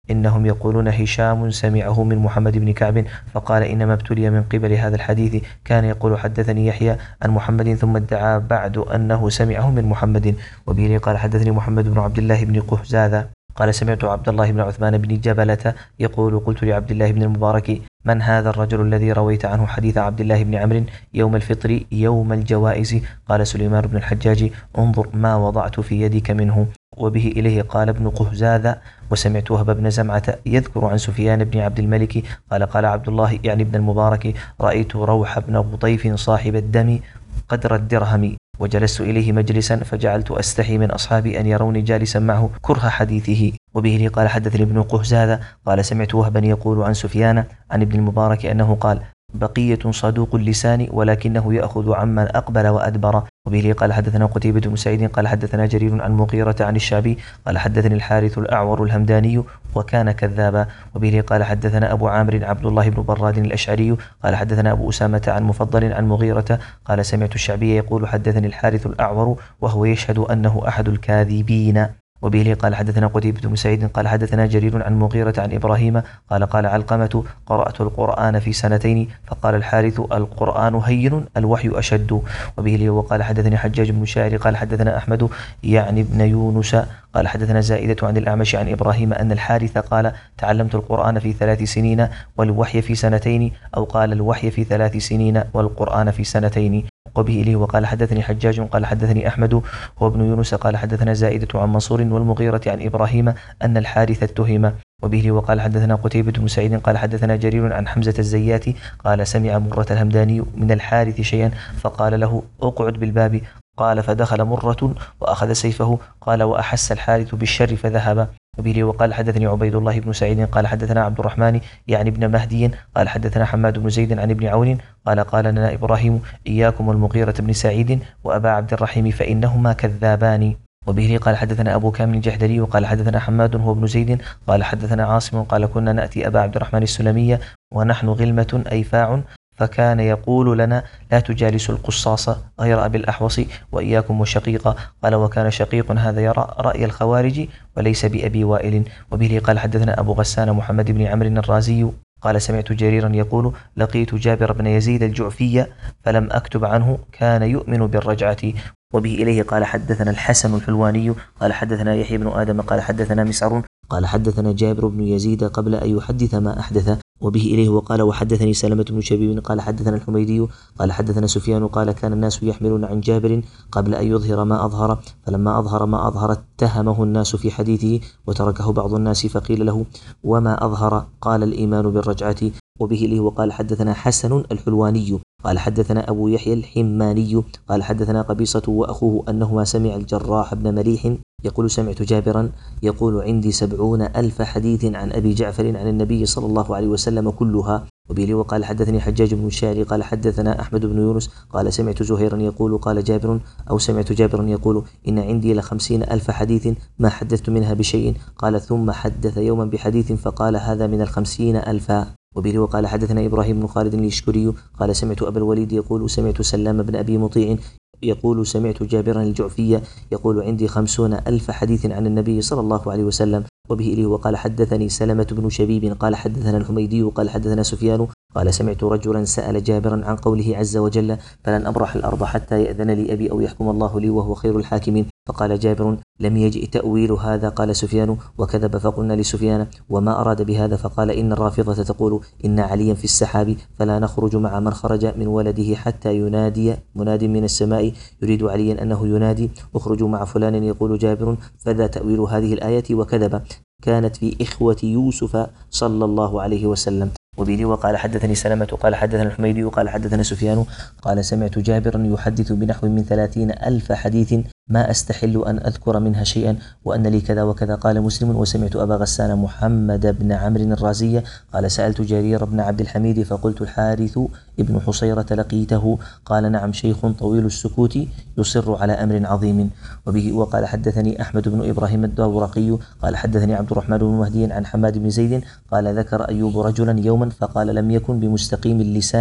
إنهم يقولون هشام سمعه من محمد بن كعب فقال إنما ابتلي من قبل هذا الحديث، كان يقول حدثني يحيى عن محمد ثم ادعى بعد أنه سمعه من محمد. وبه قال حدثني محمد بن عبد الله بن قهزاذة قال سمعت عبد الله بن عثمان بن جبلة يقول قلت لعبد الله بن المبارك من هذا الرجل الذي رويت عنه حديث عبد الله بن عمرو يوم الفطر يوم الجوائز؟ قال سليمان بن الحجاج انظر ما وضعت في يدك منه. وبه إليه قال ابن قهزاذة وسمعت وهب بن زمعة يذكر عن سفيان بن عبد الملك قال قال عبد الله يعني ابن المبارك رأيت روح بن غطيف صاحب الدم قدر الدرهم وجلست إليه مجلسا فجعلت أستحي من أصحابي أن يروني جالسا معه كره حديثه. وبه قال حدثني ابن قهزاذة قال سمعت وهبا يقول عن سفيان عن ابن المبارك أنه قال بقية صدوق اللسان ولكنه يأخذ عمن أقبل وأدبر. وبه قال حدثنا قتيبة بن سعيد قال حدثنا جرير عن مغيرة عن الشعبي قال حدثني الحارث الأعور الهمداني وكان كذابا. وبه قال حدثنا أبو عامر عبد الله بن براد الأشعري قال حدثنا أبو أسامة عن مفضل عن مغيرة قال سمعت الشعبي يقول حدثني الحارث الأعور وهو يشهد أنه أحد الكاذبين. وبه قال حدثنا قتيبة بن سعيد قال حدثنا جرير عن مغيرة عن إبراهيم قال قال علقمة قرأت القرآن في سنتين فقال الحارث القرآن هين الوحي أشد. وبه وقال حدثني حجاج بن شاعر قال حدثنا أحمد يعني ابن يونس قال حدثنا زائدة عن الأعمش عن إبراهيم أن الحارث قال تعلمت القرآن في ثلاث سنين والوحي في سنتين أو قال الوحي في ثلاث سنين والقرآن في سنتين. وبه إليه وقال حدثني حجاج قال حدثني أحمد هو ابن يونس قال حدثنا زائدة عن منصور والمغيرة عن إبراهيم أن الحارث اتهم. وبه وقال حدثنا قتيبة بن سعيد قال حدثنا جرير عن حمزة الزياتي قال سمع مرة الهمداني من الحارث شيئا فقال له اقعد بالباب قال فدخل مرة وأخذ سيفه قال وأحس الحارث بالشر فذهب. وبه وقال حدثني عبيد الله بن سعيد قال حدثنا عبد الرحمن يعني ابن مهدي قال حدثنا حماد بن زيد عن ابن عون قال قال لنا إبراهيم إياكم والمغيرة بن سعيد وأبا عبد الرحيم فإنهما كذابان. وبه قال حدثنا أبو كامل الجحدري وقال حدثنا حماد هو ابن زيد قال حدثنا عاصم قال كنا نأتي أبا عبد الرحمن السلمية ونحن غلمة أيفاع فكان يقول لنا لا تجالسوا القصاص غير أبي الأحوص وإياكم وشقيقا قال وكان شقيق هذا يرى رأي الخوارج وليس بأبي وائل. وبه قال حدثنا أبو غسان محمد بن عمرو الرازي قال سمعت جريرا يقول لقيت جابر بن يزيد الجعفي فلم أكتب عنه كان يؤمن بالرجعة. وبه إليه قال حدثنا الحسن الحلواني قال حدثنا يحيى بن آدم قال حدثنا مسعر قال حدثنا جابر بن يزيد قبل أن يحدث ما أحدث. وبه إليه وقال وحدثني سلمة بن شبيب قال حدثنا الحميدي قال حدثنا سفيان قال كان الناس يحملون عن جابر قبل أن يظهر ما أظهر فلما أظهر ما أظهر اتهمه الناس في حديثه وتركه بعض الناس فقيل له وما أظهر قال الإيمان بالرجعة. وبه إليه وقال حدثنا حسن الحلواني قال حدثنا أبو يحيى الحماني قال حدثنا قبيصة وأخوه أنهما سمع الجراح بن مليح يقول سمعت جابرا يقول عندي سبعون ألف حديث عن أبي جعفر عن النبي صلى الله عليه وسلم كلها. وبه وقال حدثني حجاج بن الشاعر قال حدثنا أحمد بن يونس قال سمعت زهيرا يقول قال جابر أو سمعت جابرا يقول إن عندي لخمسين ألف حديث ما حدثت منها بشيء قال ثم حدث يوما بحديث فقال هذا من الخمسين ألفا. وبه وقال حدثنا إبراهيم بن خالد اليشكري قال سمعت أبا الوليد يقول سمعت سلام بن أبي مطيع يقول سمعت جابرا الجعفي يقول عندي خمسون ألف حديث عن النبي صلى الله عليه وسلم. وبه إليه وقال حدثني سلمة بن شبيب قال حدثنا الحميدي قال حدثنا سفيان قال سمعت رجلا سأل جابرا عن قوله عز وجل فلن أبرح الأرض حتى يأذن لي أبي أو يحكم الله لي وهو خير الحاكمين فقال جابر لم يجئ تأويل هذا قال سفيان وكذب فقلنا لسفيان وما أراد بهذا فقال إن الرافضة تقول إن عليا في السحاب فلا نخرج مع من خرج من ولده حتى ينادي مناد من السماء يريد عليا أنه ينادي اخرجوا مع فلان يقول جابر فذا تأويل هذه الآية وكذب كانت في إخوة يوسف صلى الله عليه وسلم. وبه وقال حدثني سلمة قال حدثنا الحميدي قال حدثنا سفيان قال سمعت جابرا يحدث بنحو من ثلاثين ألف حديث ما أستحل أن أذكر منها شيئا وأن لي كذا وكذا. قال مسلم وسمعت أبا غسان محمد بن عمرو الرازي قال سألت جرير بن عبد الحميد فقلت الحارث ابن حصيرة لقيته قال نعم شيخ طويل السكوت يصر على أمر عظيم. وبه وقال حدثني أحمد بن إبراهيم الدورقي قال حدثني عبد الرحمن بن مهدي عن حماد بن زيد قال ذكر أيوب رجلا يوما فقال لم يكن بمستقيم اللسان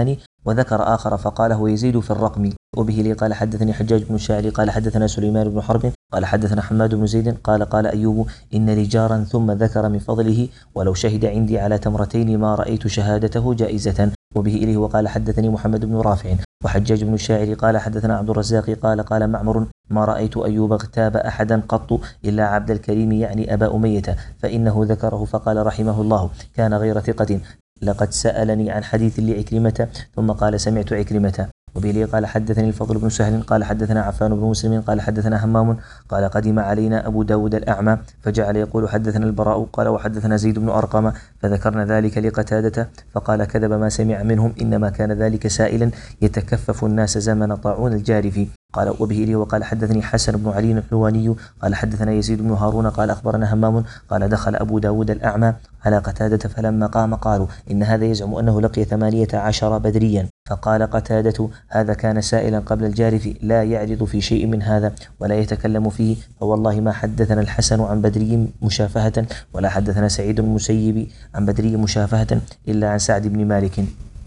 وذكر آخر فقال هو يزيد في الرقم. وبه لي قال حدثني حجاج بن الشاعري قال حدثنا سليمان بن حرب قال حدثنا حماد بن زيد قال قال أيوب إن لي جارا ثم ذكر من فضله ولو شهد عندي على تمرتين ما رأيت شهادته جائزة. وبه إليه وقال حدثني محمد بن رافع وحجاج بن الشاعري قال حدثنا عبد الرزاق قال قال معمر ما رأيت أيوب اغتاب أحدا قط إلا عبد الكريم يعني أبا أمية فإنه ذكره فقال رحمه الله كان غير ثقة لقد سألني عن حديث لعكرمة ثم قال سمعت عكرمة. وبه قال حدثني الفضل بن سهل قال حدثنا عفان بن مسلم قال حدثنا همام قال قدم علينا أبو داود الأعمى فجعل يقول حدثنا البراء قال وحدثنا زيد بن أرقم فذكرنا ذلك لقتادة فقال كذب ما سمع منهم إنما كان ذلك سائلا يتكفف الناس زمن طاعون الجارف. قال وبه إليه وقال حدثني حسن بن علي الحلواني قال حدثنا يزيد بن هارون قال أخبرنا همام قال دخل أبو داود الأعمى على قتادة فلما قام قالوا إن هذا يزعم أنه لقي ثمانية عشر بدريا فقال قتادة هذا كان سائلا قبل الجارف لا يعرض في شيء من هذا ولا يتكلم فيه فوالله ما حدثنا الحسن عن بدري مشافهة ولا حدثنا سعيد المسيب عن بدري مشافهة إلا عن سعد بن مالك.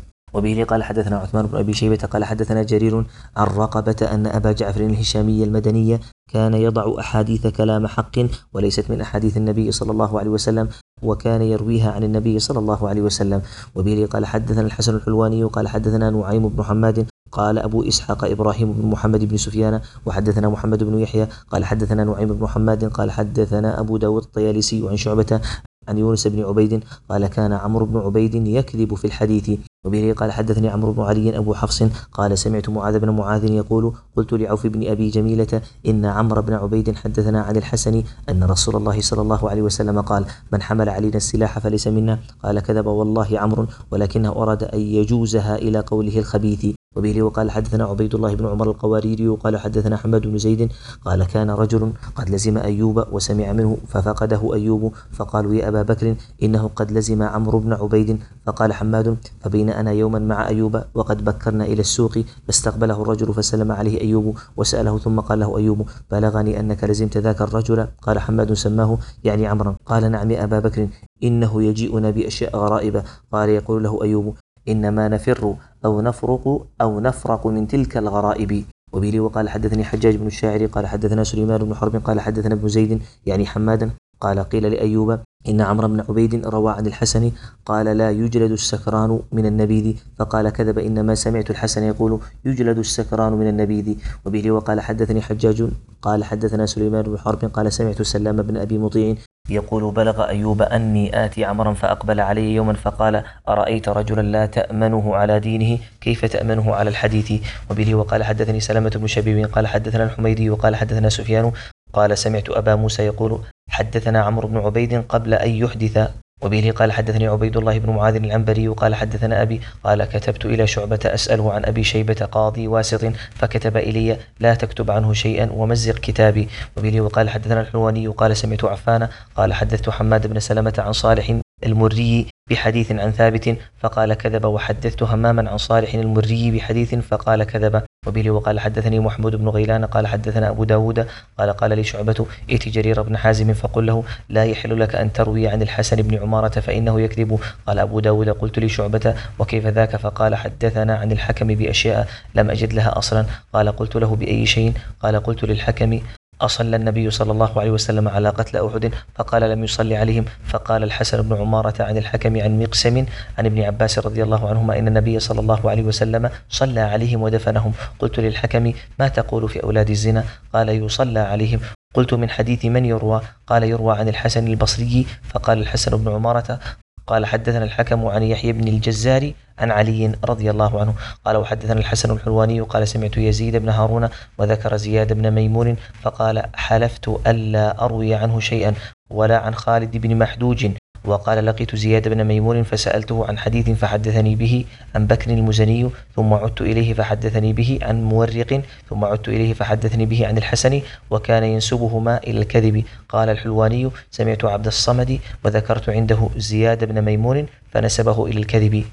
وبه قال حدثنا عثمان بن أبي شيبة قال حدثنا جرير عن رقبة أن أبا جعفر الهشامي المدني كان يضع أحاديث كلام حق وليست من أحاديث النبي صلى الله عليه وسلم وكان يرويها عن النبي صلى الله عليه وسلم. وبه قال حدثنا الحسن الحلواني قال حدثنا نعيم بن حماد قال أبو إسحاق إبراهيم بن محمد بن سفيان وحدثنا محمد بن يحيى قال حدثنا نعيم بن حماد قال حدثنا أبو داود الطيالسي عن شعبة عن يونس بن عبيد قال كان عمرو بن عبيد يكذب في الحديث. وبه قال حدثني عمرو بن علي أبو حفص قال سمعت معاذ بن معاذ يقول قلت لعوف بن أبي جميلة إن عمرو بن عبيد حدثنا عن الحسن أن رسول الله صلى الله عليه وسلم قال من حمل علينا السلاح فليس منا قال كذب والله عمرو ولكنه أراد أن يجوزها إلى قوله الخبيث. وبه وقال حدثنا عبيد الله بن عمر القواريري وقال حدثنا حماد بن زيد قال كان رجل قد لزم أيوب وسمع منه ففقده أيوب فقالوا يا أبا بكر إنه قد لزم عمرو بن عبيد فقال حماد فبين أنا يوما مع أيوب وقد بكرنا إلى السوق فاستقبله الرجل فسلم عليه أيوب وسأله ثم قال له أيوب بلغني أنك لزمت ذاك الرجل قال حماد سماه يعني عمرا قال نعم يا أبا بكر إنه يجيئنا بأشياء غرائب قال يقول له أيوب إنما نفر أو نفرق أو نفرق من تلك الغرائب. وبه وقال حدثني حجاج بن الشاعري قال حدثنا سليمان بن حرب قال حدثنا ابن زيد يعني حمادا قال قيل لأيوب إن عمرو بن عبيد روى عن الحسن قال لا يجلد السكران من النبيذ فقال كذب إنما سمعت الحسن يقول يجلد السكران من النبيذ. وبه وقال حدثني حجاج قال حدثنا سليمان بن حرب قال سمعت سلام بن أبي مطيع يقول بلغ أيوب أني آتي عمرا فأقبل علي يوما فقال أرأيت رجلا لا تأمنه على دينه كيف تأمنه على الحديث. وبه وقال حدثني سلامة بن شبيب قال حدثنا الحميدي وقال حدثنا سفيان قال سمعت أبا موسى يقول حدثنا عمرو بن عبيد قبل أن يحدث. وبه قال حدثني عبيد الله بن معاذ العنبري وقال حدثنا أبي قال كتبت إلى شعبة أسأله عن أبي شيبة قاضي واسط فكتب إلي لا تكتب عنه شيئا ومزق كتابي. وبه وقال حدثنا الحلواني وقال سمعت عفان قال حدثت حماد بن سلمة عن صالح المري بحديث عن ثابت فقال كذب وحدثت هماما عن صالح المري بحديث فقال كذب. وبه وقال حدثني محمود بن غيلان قال حدثنا أبو داود قال قال لي شعبة ائت جرير بن حازم فقل له لا يحل لك أن تروي عن الحسن بن عمارة فإنه يكذب. قال أبو داود قلت لي شعبة وكيف ذاك فقال حدثنا عن الحكم بأشياء لم أجد لها أصلا. قال قلت له بأي شيء قال قلت للحكم أصلى النبي صلى الله عليه وسلم على قتل أحد فقال لم يصلي عليهم. فقال الحسن بن عمارة عن الحكم عن مقسم عن ابن عباس رضي الله عنهما إن النبي صلى الله عليه وسلم صلى عليهم ودفنهم. قلت للحكم ما تقول في أولاد الزنا قال يصلى عليهم. قلت من حديث من يروى قال يروى عن الحسن البصري. فقال الحسن بن عمارة قال حدثنا الحكم عن يحيى بن الجزار عن علي رضي الله عنه قال وحدثنا الحسن الحلواني قال سمعت يزيد بن هارون وذكر زياد بن ميمون فقال حلفت ألا أروي عنه شيئا ولا عن خالد بن محدوج. وقال لقيت زياد بن ميمون فسألته عن حديث فحدثني به عن بكر المزني ثم عدت إليه فحدثني به عن مورق ثم عدت إليه فحدثني به عن الحسن وكان ينسبهما إلى الكذب. قال الحلواني سمعت عبد الصمد وذكرت عنده زياد بن ميمون فنسبه إلى الكذب.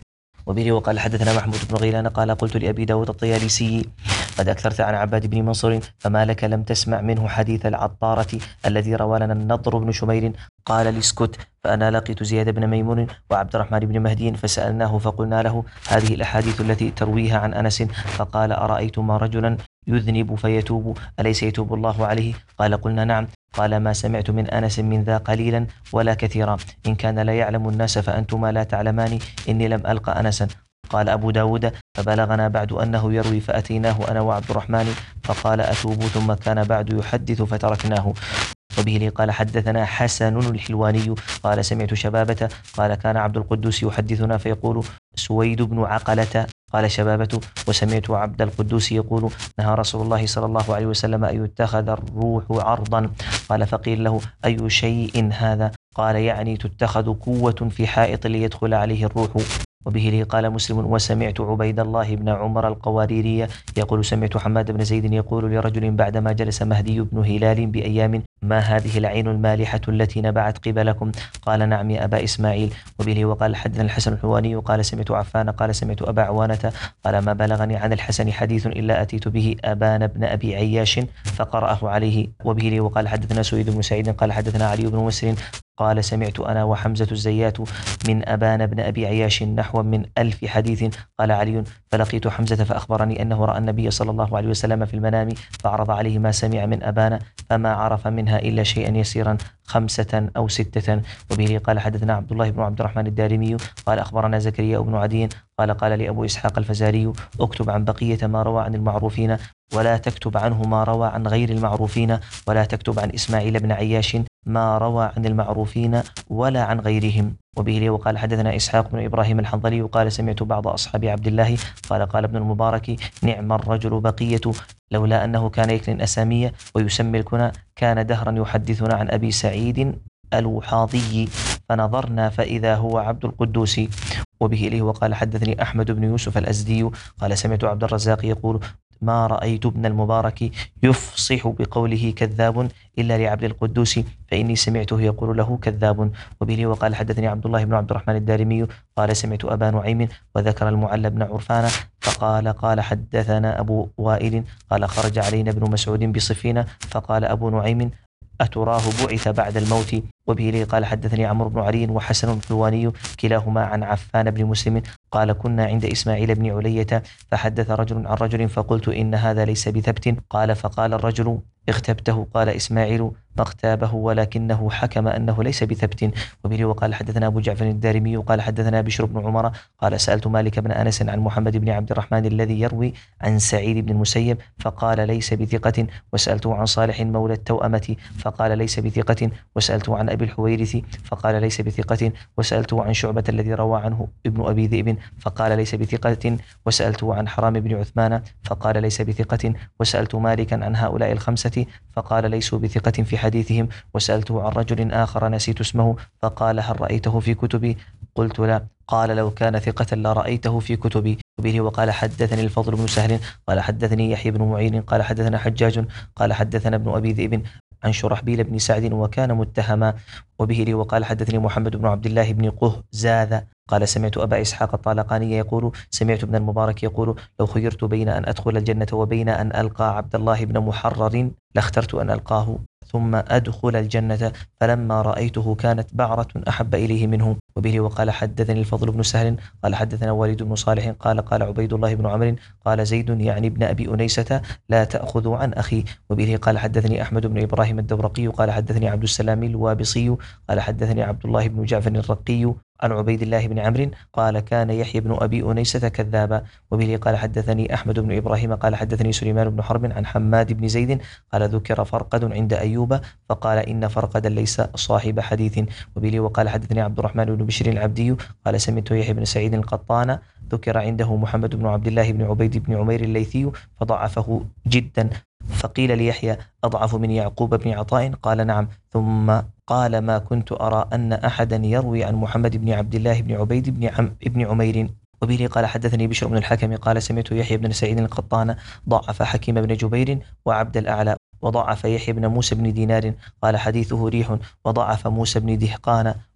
وبه وقال حدثنا محمود بن غيلان قال قلت لأبي داود الطيالسي قد أكثرت عن عباد بن منصور فما لك لم تسمع منه حديث العطارة الذي روى لنا النضر بن شمير؟ قال لي اسكت. فأنا لقيت زياد بن ميمون وعبد الرحمن بن مهدي فسألناه فقلنا له هذه الأحاديث التي ترويها عن أنس، فقال أرأيتما رجلا يذنب فيتوب أليس يتوب الله عليه؟ قال قلنا نعم. قال ما سمعت من أنس من ذا قليلا ولا كثيرا، إن كان لا يعلم الناس فأنتما لا تعلمان، إني لم ألق أنسا. قال أبو داود فبلغنا بعد أنه يروي فأتيناه أنا وعبد الرحمن فقال أتوب، ثم كان بعد يحدث فتركناه. وبه لي قال حدثنا حسن الحلواني قال سمعت شبابة قال كان عبد القدوس يحدثنا فيقول سويد بن عقلة قال شبابة وسمعت عبد القدوس يقول نهى رسول الله صلى الله عليه وسلم أن يتخذ الروح عرضا. قال فقيل له أي شيء هذا؟ قال يعني تتخذ قوة في حائط ليدخل عليه الروح. وبه لي قال مسلم وسمعت عبيد الله بن عمر القواريري يقول سمعت حماد بن زيد يقول لرجل بعدما جلس مهدي بن هلال بأيام ما هذه العين المالحة التي نبعت قبلكم؟ قال نعم يا أبا إسماعيل. وبه لي وقال حدثنا الحسن الحواني قال سمعت عفان قال سمعت أبا عوانة قال ما بلغني عن الحسن حديث إلا أتيت به أبان بن أبي عياش فقرأه عليه. وبه لي وقال حدثنا سويد بن سعيد قال حدثنا علي بن مسر قال سمعت أنا وحمزة الزيات من أبان بن أبي عياش نحو من ألف حديث. قال علي فلقيت حمزة فأخبرني أنه رأى النبي صلى الله عليه وسلم في المنام فعرض عليه ما سمع من أبان فما عرف منها إلا شيئا يسيرا خمسة أو ستة. وبه قال حدثنا عبد الله بن عبد الرحمن الدارمي قال أخبرنا زكريا بن عدي قال قال لي أبو إسحاق الفزاري اكتب عن بقية ما روى عن المعروفين ولا تكتب عنه ما روى عن غير المعروفين، ولا تكتب عن إسماعيل بن عياش ما روى عن المعروفين ولا عن غيرهم. وبه لي وقال حدثنا إسحاق بن إبراهيم الحنظلي قال سمعت بعض أصحاب عبد الله قال قال ابن المبارك نعم الرجل بقية لولا أنه كان يكن أسامية ويسمي الكنى كان دهرا يحدثنا عن أبي سعيد الوحاضي فنظرنا فإذا هو عبد القدوس. وبه إليه وقال حدثني أحمد بن يوسف الأزدي قال سمعت عبد الرزاق يقول ما رأيت ابن المبارك يفصح بقوله كذاب إلا لعبد القدوس فإني سمعته يقول له كذاب. وبه وقال حدثني عبد الله بن عبد الرحمن الدارمي قال سمعت أبا نعيم وذكر المعلى بن عرفان فقال قال حدثنا أبو وائل قال خرج علينا ابن مسعود بصفين فقال أبو نعيم أتراه بعث بعد الموت. وبه لي قال حدثني عمرو بن علي وحسن الحلواني كلاهما عن عفان بن مسلم قال كنا عند إسماعيل بن علية فحدث رجل عن رجل فقلت إن هذا ليس بثبت. قال فقال الرجل اغتبته قال إسماعيل ما اغتابه ولكنه حكم أنه ليس بثبت. وبه وقال حدثنا أبو جعفر الدارمي قال حدثنا بشر بن عمر قال سألت مالك بن أنس عن محمد بن عبد الرحمن الذي يروي عن سعيد بن المسيب فقال ليس بثقة، وسألته عن صالح مولى التوأمة فقال ليس بثقة، وسألته عن أبي الحويرث فقال ليس بثقة، وسألته عن شعبة الذي روى عنه ابن أبي ذئب فقال ليس بثقة، وسألته عن حرام بن عثمان فقال ليس بثقة، وسألت مالكا عن هؤلاء الخمسة فقال ليسوا بثقة في حديثهم، وسألته عن رجل آخر نسيت اسمه فقال هل رأيته في كتبي؟ قلت لا. قال لو كان ثقة لرأيته في كتبي. وبه وقال حدثني الفضل بن سهل قال حدثني يحيى بن معين قال حدثنا حجاج قال حدثنا ابن أبي ذئب عن شرحبيل بن سعد وكان متهما. وبه لي وقال حدثني محمد بن عبد الله بن قهزاذ قال سمعت أبا إسحاق الطالقاني يقول سمعت ابن المبارك يقول لو خيرت بين أن أدخل الجنة وبين أن ألقى عبد الله بن محرر لاخترت أن ألقاه ثم أدخل الجنة، فلما رأيته كانت بعرة أحب إليه منه. وبه وقال حدثني الفضل بن سهل قال حدثنا والد بن صالح قال قال عبيد الله بن عمرو قال زيد يعني ابن أبي أنيسة لا تأخذوا عن أخي. وبه قال حدثني أحمد بن إبراهيم الدورقي قال حدثني عبد السلام الوابصي قال حدثني عبد الله بن جعفر الرقي عن عبيد الله بن عمرو قال كان يحيى بن أبي أنيسة كذابا. وبه قال حدثني أحمد بن إبراهيم قال حدثني سليمان بن حرب عن حماد بن زيد قال ذكر فرقد عند أيوب فقال إن فرقدا ليس صاحب حديث. وبه وقال حدثني عبد الرحمن بن بشر العبدي قال سمعت يحيى بن سعيد القطان ذكر عنده محمد بن عبد الله بن عبيد بن عمير الليثي فضعفه جدا، فقيل ليحيى أضعف من يعقوب بن عطاء قال نعم، ثم قال ما كنت أرى أن أحدا يروي عن محمد بن عبد الله بن عبيد بن, عم بن عمير. وبه قال حدثني بشر بن الحكم قال سمعت يحيى بن سعيد القطان ضعف حكيم بن جبير وعبد الأعلى وضعف يحيى بن موسى بن دينار قال حديثه ريح وضعف موسى بن دهقان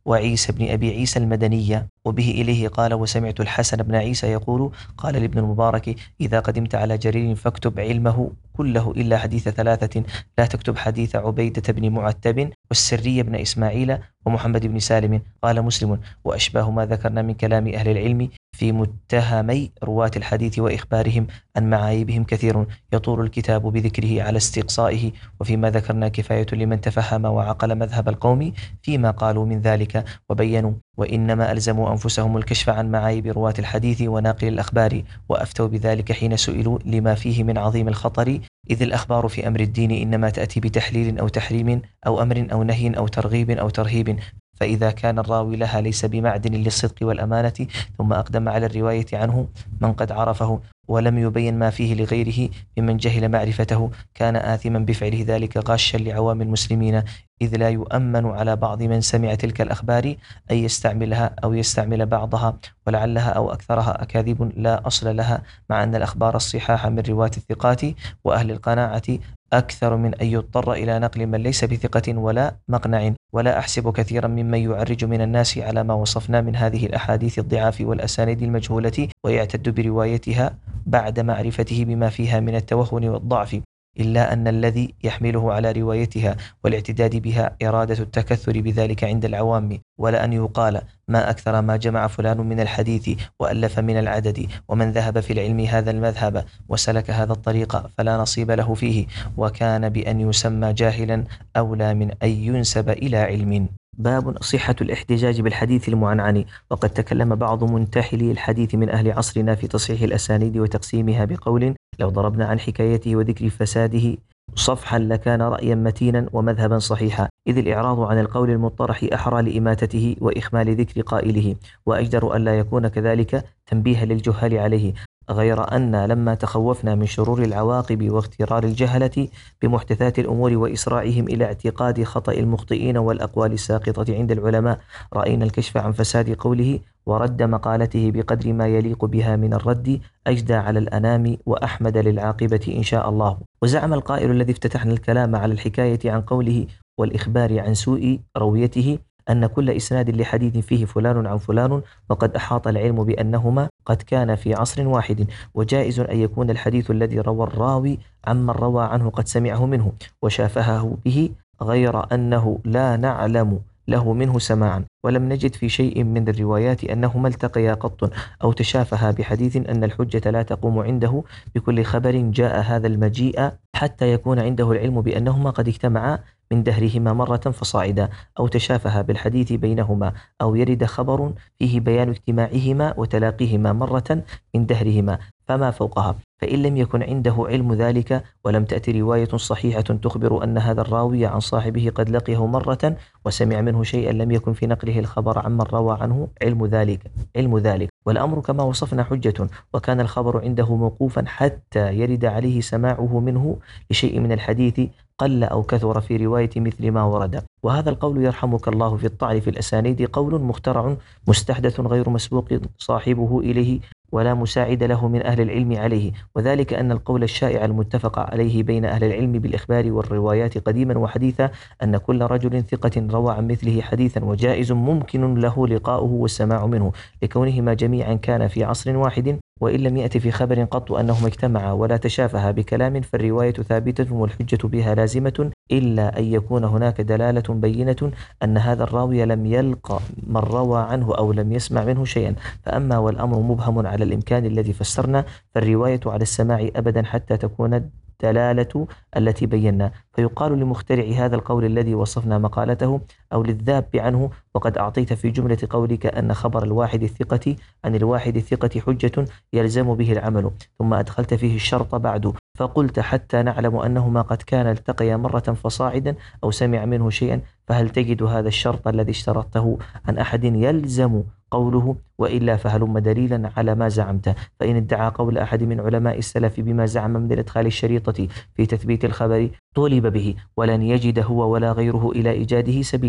وعيسى بن أبي عيسى المدنية، وبه إليه قال: وسمعت الحسن بن عيسى يقول: قال لابن المبارك: إذا قدمت على جرير فاكتب علمه كله إلا حديث ثلاثة، لا تكتب حديث عبيدة بن معتب والسري بن إسماعيل ومحمد بن سالم. قال مسلم: وأشباه ما ذكرنا من كلام أهل العلم في متهمي رواة الحديث وإخبارهم عن معايبهم كثير، يطول الكتاب بذكره على استقصائه، وفيما ذكرنا كفاية لمن تفهم وعقل مذهب القوم فيما قالوا من ذلك وبينوا، وإنما ألزموا أنفسهم الكشف عن معايب رواة الحديث وناقل الأخبار، وأفتوا بذلك حين سئلوا لما فيه من عظيم الخطر، إذ الأخبار في أمر الدين إنما تأتي بتحليل أو تحريم أو أمر أو نهي أو ترغيب أو ترهيب، فإذا كان الراوي لها ليس بمعدن للصدق والأمانة ثم أقدم على الرواية عنه من قد عرفه ولم يبين ما فيه لغيره ممن جهل معرفته، كان آثما بفعله ذلك غاشا لعوام المسلمين، إذ لا يؤمن على بعض من سمع تلك الأخبار أن يستعملها أو يستعمل بعضها، ولعلها أو أكثرها أكاذيب لا أصل لها، مع أن الأخبار الصحاح من رواة الثقات وأهل القناعة أكثر من أن يضطر إلى نقل من ليس بثقة ولا مقنع. ولا أحسب كثيرا ممن يعرج من الناس على ما وصفنا من هذه الأحاديث الضعاف والأسانيد المجهولة ويعتد بروايتها بعد معرفته بما فيها من التوهن والضعف، إلا أن الذي يحمله على روايتها والاعتداد بها إرادة التكثر بذلك عند العوام، ولا أن يقال: ما أكثر ما جمع فلان من الحديث وألف من العدد، ومن ذهب في العلم هذا المذهب وسلك هذا الطريق فلا نصيب له فيه، وكان بأن يسمى جاهلا أولى من أن ينسب إلى علم. باب صحة الاحتجاج بالحديث المعنعن. وقد تكلم بعض منتحلي الحديث من أهل عصرنا في تصحيح الأسانيد وتقسيمها بقول: لو ضربنا عن حكايته وذكر فساده صفحا لكان رأيا متينا ومذهبا صحيحا، إذ الإعراض عن القول المطرح أحرى لإماتته وإخمال ذكر قائله، وأجدر أن لا يكون كذلك تنبيها للجهال عليه، غير أن لما تخوفنا من شرور العواقب واغترار الجهلة بمحدثات الأمور وإسراعهم إلى اعتقاد خطأ المخطئين والأقوال الساقطة عند العلماء، رأينا الكشف عن فساد قوله ورد مقالته بقدر ما يليق بها من الرد أجدى على الأنام وأحمد للعاقبة إن شاء الله. وزعم القائل الذي افتتحنا الكلام على الحكاية عن قوله والإخبار عن سوء رويته أن كل إسناد لحديث فيه فلان عن فلان، وقد أحاط العلم بأنهما قد كان في عصر واحد، وجائز أن يكون الحديث الذي روى الراوي عمن روى عنه قد سمعه منه وشافهه به، غير أنه لا نعلم له منه سماعا، ولم نجد في شيء من الروايات أنهما التقيا قط أو تشافها بحديث، أن الحجة لا تقوم عنده بكل خبر جاء هذا المجيء حتى يكون عنده العلم بأنهما قد اجتمعا من دهرهما مرة فصاعدا، أو تشافها بالحديث بينهما، أو يرد خبر فيه بيان اجتماعهما وتلاقيهما مرة من دهرهما فما فوقها، فإن لم يكن عنده علم ذلك ولم تأتي رواية صحيحة تخبر أن هذا الراوي عن صاحبه قد لقيه مرة وسمع منه شيئا لم يكن في نقله الخبر عمن روى عنه علم ذلك علم ذلك والأمر كما وصفنا حجة، وكان الخبر عنده موقوفا حتى يرد عليه سماعه منه لشيء من الحديث قل أو كثر في رواية مثل ما ورد. وهذا القول يرحمك الله في الطعن في الأسانيد قول مخترع مستحدث غير مسبوق صاحبه إليه ولا مساعد له من أهل العلم عليه، وذلك أن القول الشائع المتفق عليه بين أهل العلم بالإخبار والروايات قديما وحديثا أن كل رجل ثقة روى عن مثله حديثا وجائز ممكن له لقاؤه والسماع منه لكونهما جميعا كان في عصر واحد، وإن لم يأتي في خبر قط أنهما اجتمعا ولا تشافها بكلام فالرواية ثابتة والحجة بها لازمة، إلا أن يكون هناك دلالة بينة أن هذا الراوي لم يلق من روى عنه أو لم يسمع منه شيئا. فأما والأمر مبهم على الإمكان الذي فسرنا فالرواية على السماع أبدا حتى تكون الدلالة التي بينا، فيقال لمخترع هذا القول الذي وصفنا مقالته أو للذاب عنه: وقد أعطيت في جملة قولك أن خبر الواحد الثقة عن الواحد الثقة حجة يلزم به العمل، ثم أدخلت فيه الشرط بعد فقلت حتى نعلم أنهما قد كان التقيا مرة فصاعدا أو سمع منه شيئا، فهل تجد هذا الشرط الذي اشترطته عن أحد يلزم قوله؟ وإلا فهلم دليلا على ما زعمت. فإن ادعى قول أحد من علماء السلف بما زعم من إدخال الشريطة في تثبيت الخبر طولب به ولن يجد هو ولا غيره إلى إيجاده سبيلا،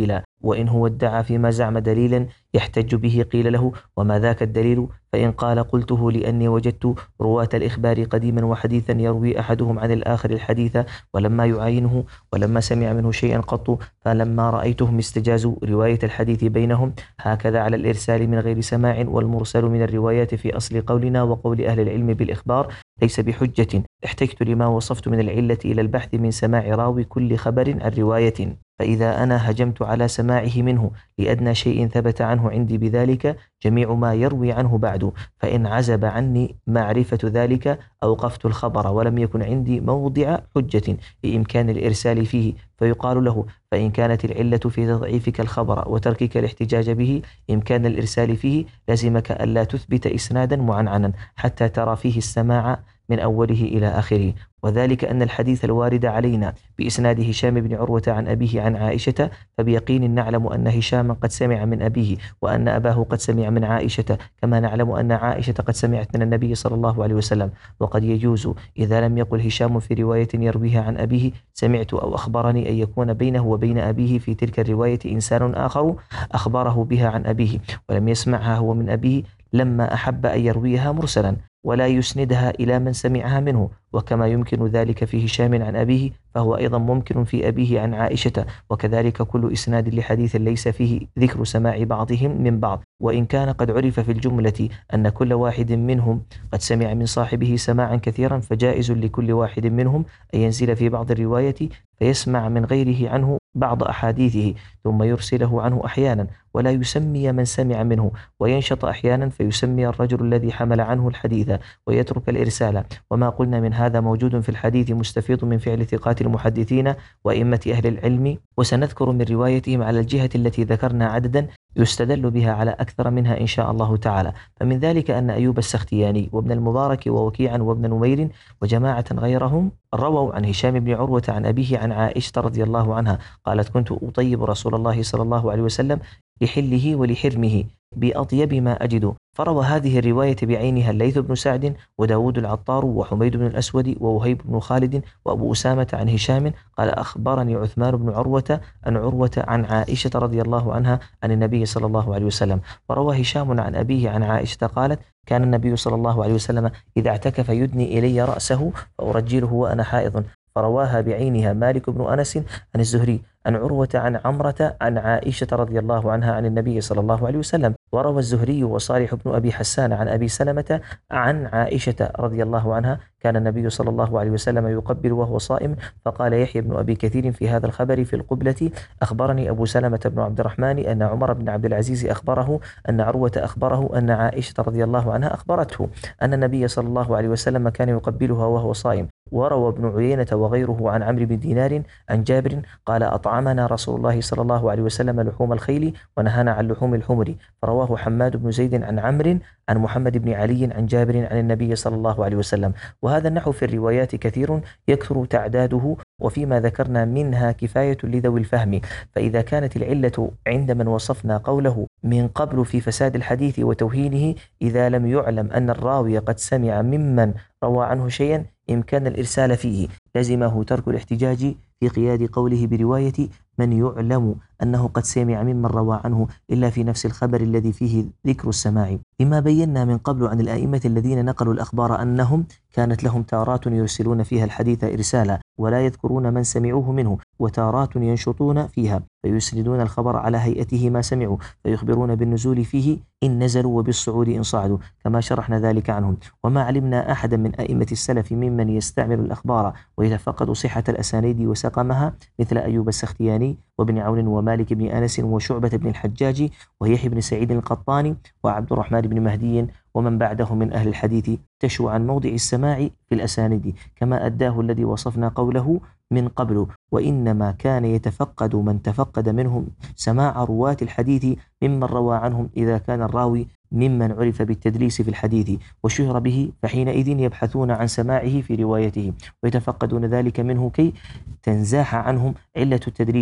وإن هو ادعى فيما زعم دليلا يحتج به قيل له: وما ذاك الدليل؟ فإن قال: قلته لأني وجدت رواة الإخبار قديما وحديثا يروي أحدهم عن الآخر الحديث ولما يعاينه ولما سمع منه شيئا قط، فلما رأيتهم استجازوا رواية الحديث بينهم هكذا على الإرسال من غير سماع، والمرسل من الروايات في أصل قولنا وقول أهل العلم بالإخبار ليس بحجة. احتجت لما وصفت من العلة إلى البحث من سماع راوي كل خبر عن رواية، فإذا أنا هجمت على سماعه منه لأدنى شيء ثبت عنه عندي بذلك جميع ما يروي عنه بعد، فإن عزب عني معرفة ذلك أوقفت الخبر ولم يكن عندي موضع حجة لإمكان الإرسال فيه، فيقال له: فإن كانت العلة في تضعيفك الخبر وتركك الاحتجاج به إمكان الإرسال فيه لزمك ألا تثبت إسنادا معنعنا حتى ترى فيه السماع من أوله إلى آخره، وذلك أن الحديث الوارد علينا بإسناد هشام بن عروة عن أبيه عن عائشة فبيقين نعلم أن هشاما قد سمع من أبيه وأن أباه قد سمع من عائشة، كما نعلم أن عائشة قد سمعت من النبي صلى الله عليه وسلم. وقد يجوز إذا لم يقل هشام في رواية يرويها عن أبيه سمعت أو أخبرني أن يكون بينه وبين أبيه في تلك الرواية إنسان آخر أخبره بها عن أبيه ولم يسمعها هو من أبيه لما أحب أن يرويها مرسلا ولا يسندها إلى من سمعها منه، وكما يمكن ذلك في هشام عن أبيه فهو أيضا ممكن في أبيه عن عائشة، وكذلك كل إسناد لحديث ليس فيه ذكر سماع بعضهم من بعض، وإن كان قد عرف في الجملة أن كل واحد منهم قد سمع من صاحبه سماعا كثيرا فجائز لكل واحد منهم أن ينزل في بعض الرواية فيسمع من غيره عنه بعض أحاديثه ثم يرسله عنه أحيانا ولا يسمي من سمع منه، وينشط أحيانا فيسمي الرجل الذي حمل عنه الحديث ويترك الإرسال. وما قلنا من هذا موجود في الحديث مستفيض من فعل ثقات المحدثين وأئمة أهل العلم، وسنذكر من روايتهم على الجهة التي ذكرنا عددا يستدل بها على أكثر منها إن شاء الله تعالى. فمن ذلك أن أيوب السختياني وابن المبارك ووكيعا وابن نمير وجماعة غيرهم رووا عن هشام بن عروة عن أبيه عن عائشة رضي الله عنها قالت: كنت أطيب رسول الله صلى الله عليه وسلم لحله ولحرمه بأطيب ما أجد. فروى هذه الرواية بعينها الليث بن سعد وداود العطار وحميد بن الأسود ووهيب بن خالد وأبو أسامة عن هشام قال: أخبرني عثمان بن عروة عن عروة عن عائشة رضي الله عنها عن النبي صلى الله عليه وسلم. وروى هشام عن أبيه عن عائشة قالت: كان النبي صلى الله عليه وسلم إذا اعتكف يدني إلي رأسه فأرجله وأنا حائض. فرواها بعينها مالك بن أنس عن الزهري عن عروة عن عمرة عن عائشة رضي الله عنها عن النبي صلى الله عليه وسلم. وروى الزهري وصالح بن أبي حسان عن أبي سلمة عن عائشة رضي الله عنها كان النبي صلى الله عليه وسلم يقبل وهو صائم. فقال يحيى بن أبي كثير في هذا الخبر في القبلة: أخبرني أبو سلمة بن عبد الرحمن أن عمر بن عبد العزيز أخبره أن عروة أخبره أن عائشة رضي الله عنها أخبرته أن النبي صلى الله عليه وسلم كان يقبلها وهو صائم. وروى ابن عيينة وغيره عن عمرو بن دينار عن جابر قال: أطعمنا رسول الله صلى الله عليه وسلم لحوم الخيل ونهانا عن لحوم الحمر. فرواه حماد بن زيد عن عمرو عن محمد بن علي عن جابر عن النبي صلى الله عليه وسلم. وهذا النحو في الروايات كثير يكثر تعداده، وفيما ذكرنا منها كفاية لذوي الفهم. فإذا كانت العلة عند من وصفنا قوله من قبل في فساد الحديث وتوهينه إذا لم يعلم أن الراوي قد سمع ممن روى عنه شيئا إمكان الإرسال فيه لزمه ترك الاحتجاج في قياد قوله برواية من يعلم أنه قد سمع ممن روى عنه إلا في نفس الخبر الذي فيه ذكر السماع، لما بينا من قبل عن الآئمة الذين نقلوا الأخبار أنهم كانت لهم تارات يرسلون فيها الحديث إرسالا ولا يذكرون من سمعوه منه، وتارات ينشطون فيها فيسندون الخبر على هيئته ما سمعوا فيخبرون بالنزول فيه إن نزلوا وبالصعود إن صعدوا، كما شرحنا ذلك عنهم. وما علمنا أحدا من أئمة السلف ممن يستعمل الأخبار ويتفقد صحة الأسانيد وسقمها مثل أيوب السختياني وابن عون ومالك بن أنس وشعبة بن الحجاج ويحيى بن سعيد القطاني وعبد الرحمن بن مهدي ومن بعده من أهل الحديث تشو عن موضع السماع في الأسانيد كما أداه الذي وصفنا قوله من قبل. وإنما كان يتفقد من تفقد منهم سماع رواة الحديث ممن روى عنهم إذا كان الراوي ممن عرف بالتدليس في الحديث وشهر به، فحينئذ يبحثون عن سماعه في روايته ويتفقدون ذلك منه كي تنزاح عنهم علة التدليس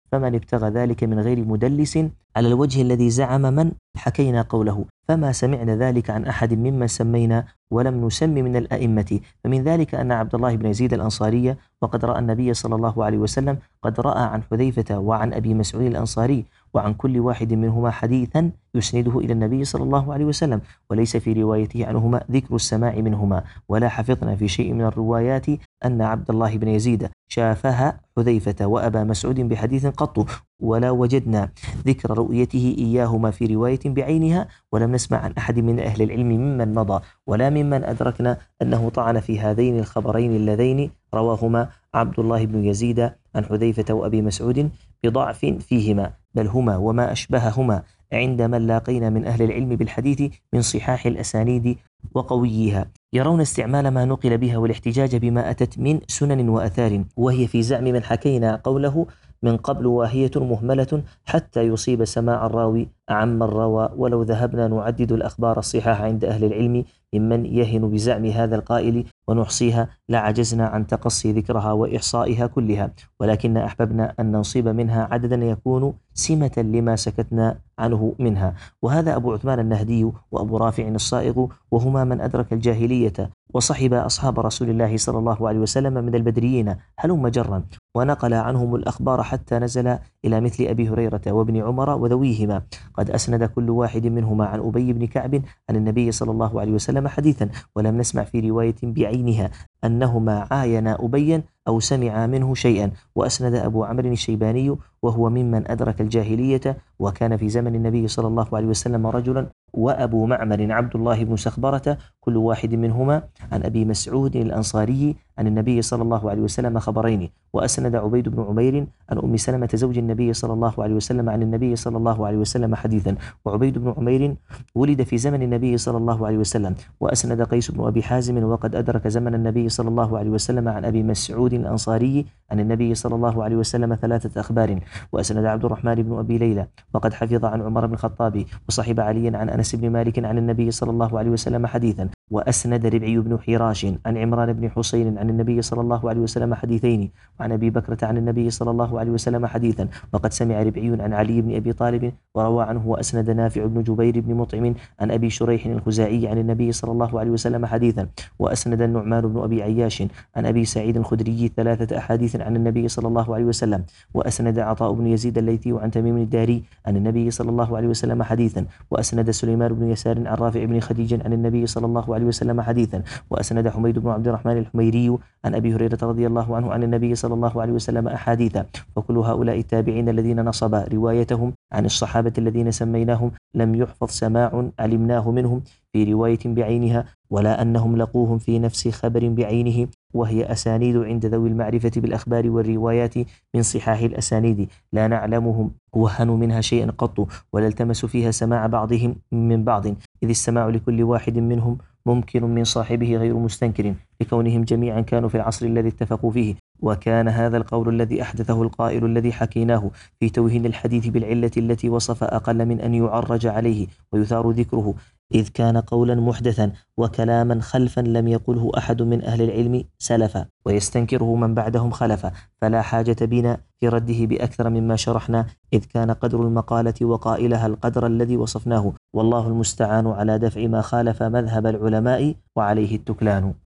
فمن ابتغى ذلك من غير مدلس على الوجه الذي زعم من حكينا قوله، فما سمعنا ذلك عن أحد ممن سمينا ولم نسم من الأئمة. فمن ذلك أن عبد الله بن يزيد الأنصاري وقد رأى النبي صلى الله عليه وسلم قد رأى عن حذيفة وعن أبي مسعود الأنصاري وعن كل واحد منهما حديثا يسنده إلى النبي صلى الله عليه وسلم، وليس في روايته عنهما ذكر السماع منهما، ولا حفظنا في شيء من الروايات أن عبد الله بن يزيد شافها حذيفة وأبا مسعود بحديث قط، ولا وجدنا ذكر رؤيته إياهما في رواية بعينها، ولم نسمع عن أحد من أهل العلم ممن مضى ولا ممن أدركنا أنه طعن في هذين الخبرين اللذين رواهما عبد الله بن يزيد عن حذيفة وأبي مسعود بضعف فيهما، بل هما وما أشبههما عند من لاقينا من أهل العلم بالحديث من صحاح الأسانيد وقويها، يرون استعمال ما نقل بها والاحتجاج بما أتت من سنن وأثار، وهي في زعم من حكينا قوله من قبل واهية مهملة حتى يصيب سماع الراوي عم الروى، ولو ذهبنا نعدد الأخبار الصحاح عند أهل العلم ممن يهن بزعم هذا القائل ونحصيها لعجزنا عن تقصي ذكرها وإحصائها كلها، ولكن أحببنا أن ننصب منها عددا يكون سمة لما سكتنا عنه منها. وهذا أبو عثمان النهدي وأبو رافع الصائغ، وهما من أدرك الجاهلية وصحب أصحاب رسول الله صلى الله عليه وسلم من البدريين هلم جرا، ونقل عنهم الأخبار حتى نزل إلى مثل أبي هريرة وابن عمر وذويهما، قد أسند كل واحد منهما عن أبي بن كعب عن النبي صلى الله عليه وسلم حديثا، ولم نسمع في رواية بعينها أنهما عاينا أبيا أو سمع منه شيئا. وأسند أبو عمرو الشيباني وهو ممن أدرك الجاهلية وكان في زمن النبي صلى الله عليه وسلم رجلا، وأبو معمر عبد الله بن سخبرة كل واحد منهما عن أبي مسعود الأنصاري عن النبي صلى الله عليه وسلم خبرين. وأسند عبيد بن عمير عن أم سلمة زوج النبي صلى الله عليه وسلم عن النبي صلى الله عليه وسلم حديثا، وعبيد بن عمير ولد في زمن النبي صلى الله عليه وسلم. وأسند قيس بن أبي حازم وقد أدرك زمن النبي صلى الله عليه وسلم عن أبي مسعود الأنصاري عن النبي صلى الله عليه وسلم ثلاثة أخبار. وأسند عبد الرحمن بن أبي ليلى وقد حفظ عن عمر بن الخطاب وصحب عليا عن أنس بن مالك عن النبي صلى الله عليه وسلم حديثا. وأسند ربعي بن حراش عن عمران بن حسين عن النبي صلى الله عليه وسلم حديثين، وعن أبي بكرة عن النبي صلى الله عليه وسلم حديثا. وقد سمع ربعي عن علي بن أبي طالب وروى عنه. وأسند نافع بن جبير بن مطعم عن أبي شريح الخزاعي عن النبي صلى الله عليه وسلم حديثا. وأسند النعمان بن أبي عياش عن أبي سعيد الخدري ثلاثة أحاديث عن النبي صلى الله عليه وسلم. وأسند عطاء بن يزيد الليثي عن تميم الداري عن النبي صلى الله عليه وسلم حديثا. وأسند سليمان بن يسار عن رافع بن خديج عن النبي صلى الله عليه وسلم حديثا. وأسند حميد بن عبد الرحمن الحميري عن أبي هريرة رضي الله عنه عن النبي صلى الله عليه وسلم أحاديث. وكل هؤلاء التابعين الذين نصب روايتهم عن الصحابة الذين سميناهم لم يحفظ سماع علمناه منهم في رواية بعينها، ولا أنهم لقوهم في نفس خبر بعينه، وهي أسانيد عند ذوي المعرفة بالأخبار والروايات من صحاح الأسانيد لا نعلمهم وهنوا منها شيئا قط، ولا التمسوا فيها سماع بعضهم من بعض، إذ السماع لكل واحد منهم ممكن من صاحبه غير مستنكر لكونهم جميعا كانوا في العصر الذي اتفقوا فيه. وكان هذا القول الذي أحدثه القائل الذي حكيناه في توهين الحديث بالعلة التي وصف أقل من أن يعرج عليه ويثار ذكره، إذ كان قولا محدثا وكلاما خلفا لم يقله أحد من أهل العلم سلفا ويستنكره من بعدهم خلفا، فلا حاجة بنا في رده بأكثر مما شرحنا، إذ كان قدر المقالة وقائلها القدر الذي وصفناه، والله المستعان على دفع ما خالف مذهب العلماء وعليه التكلان.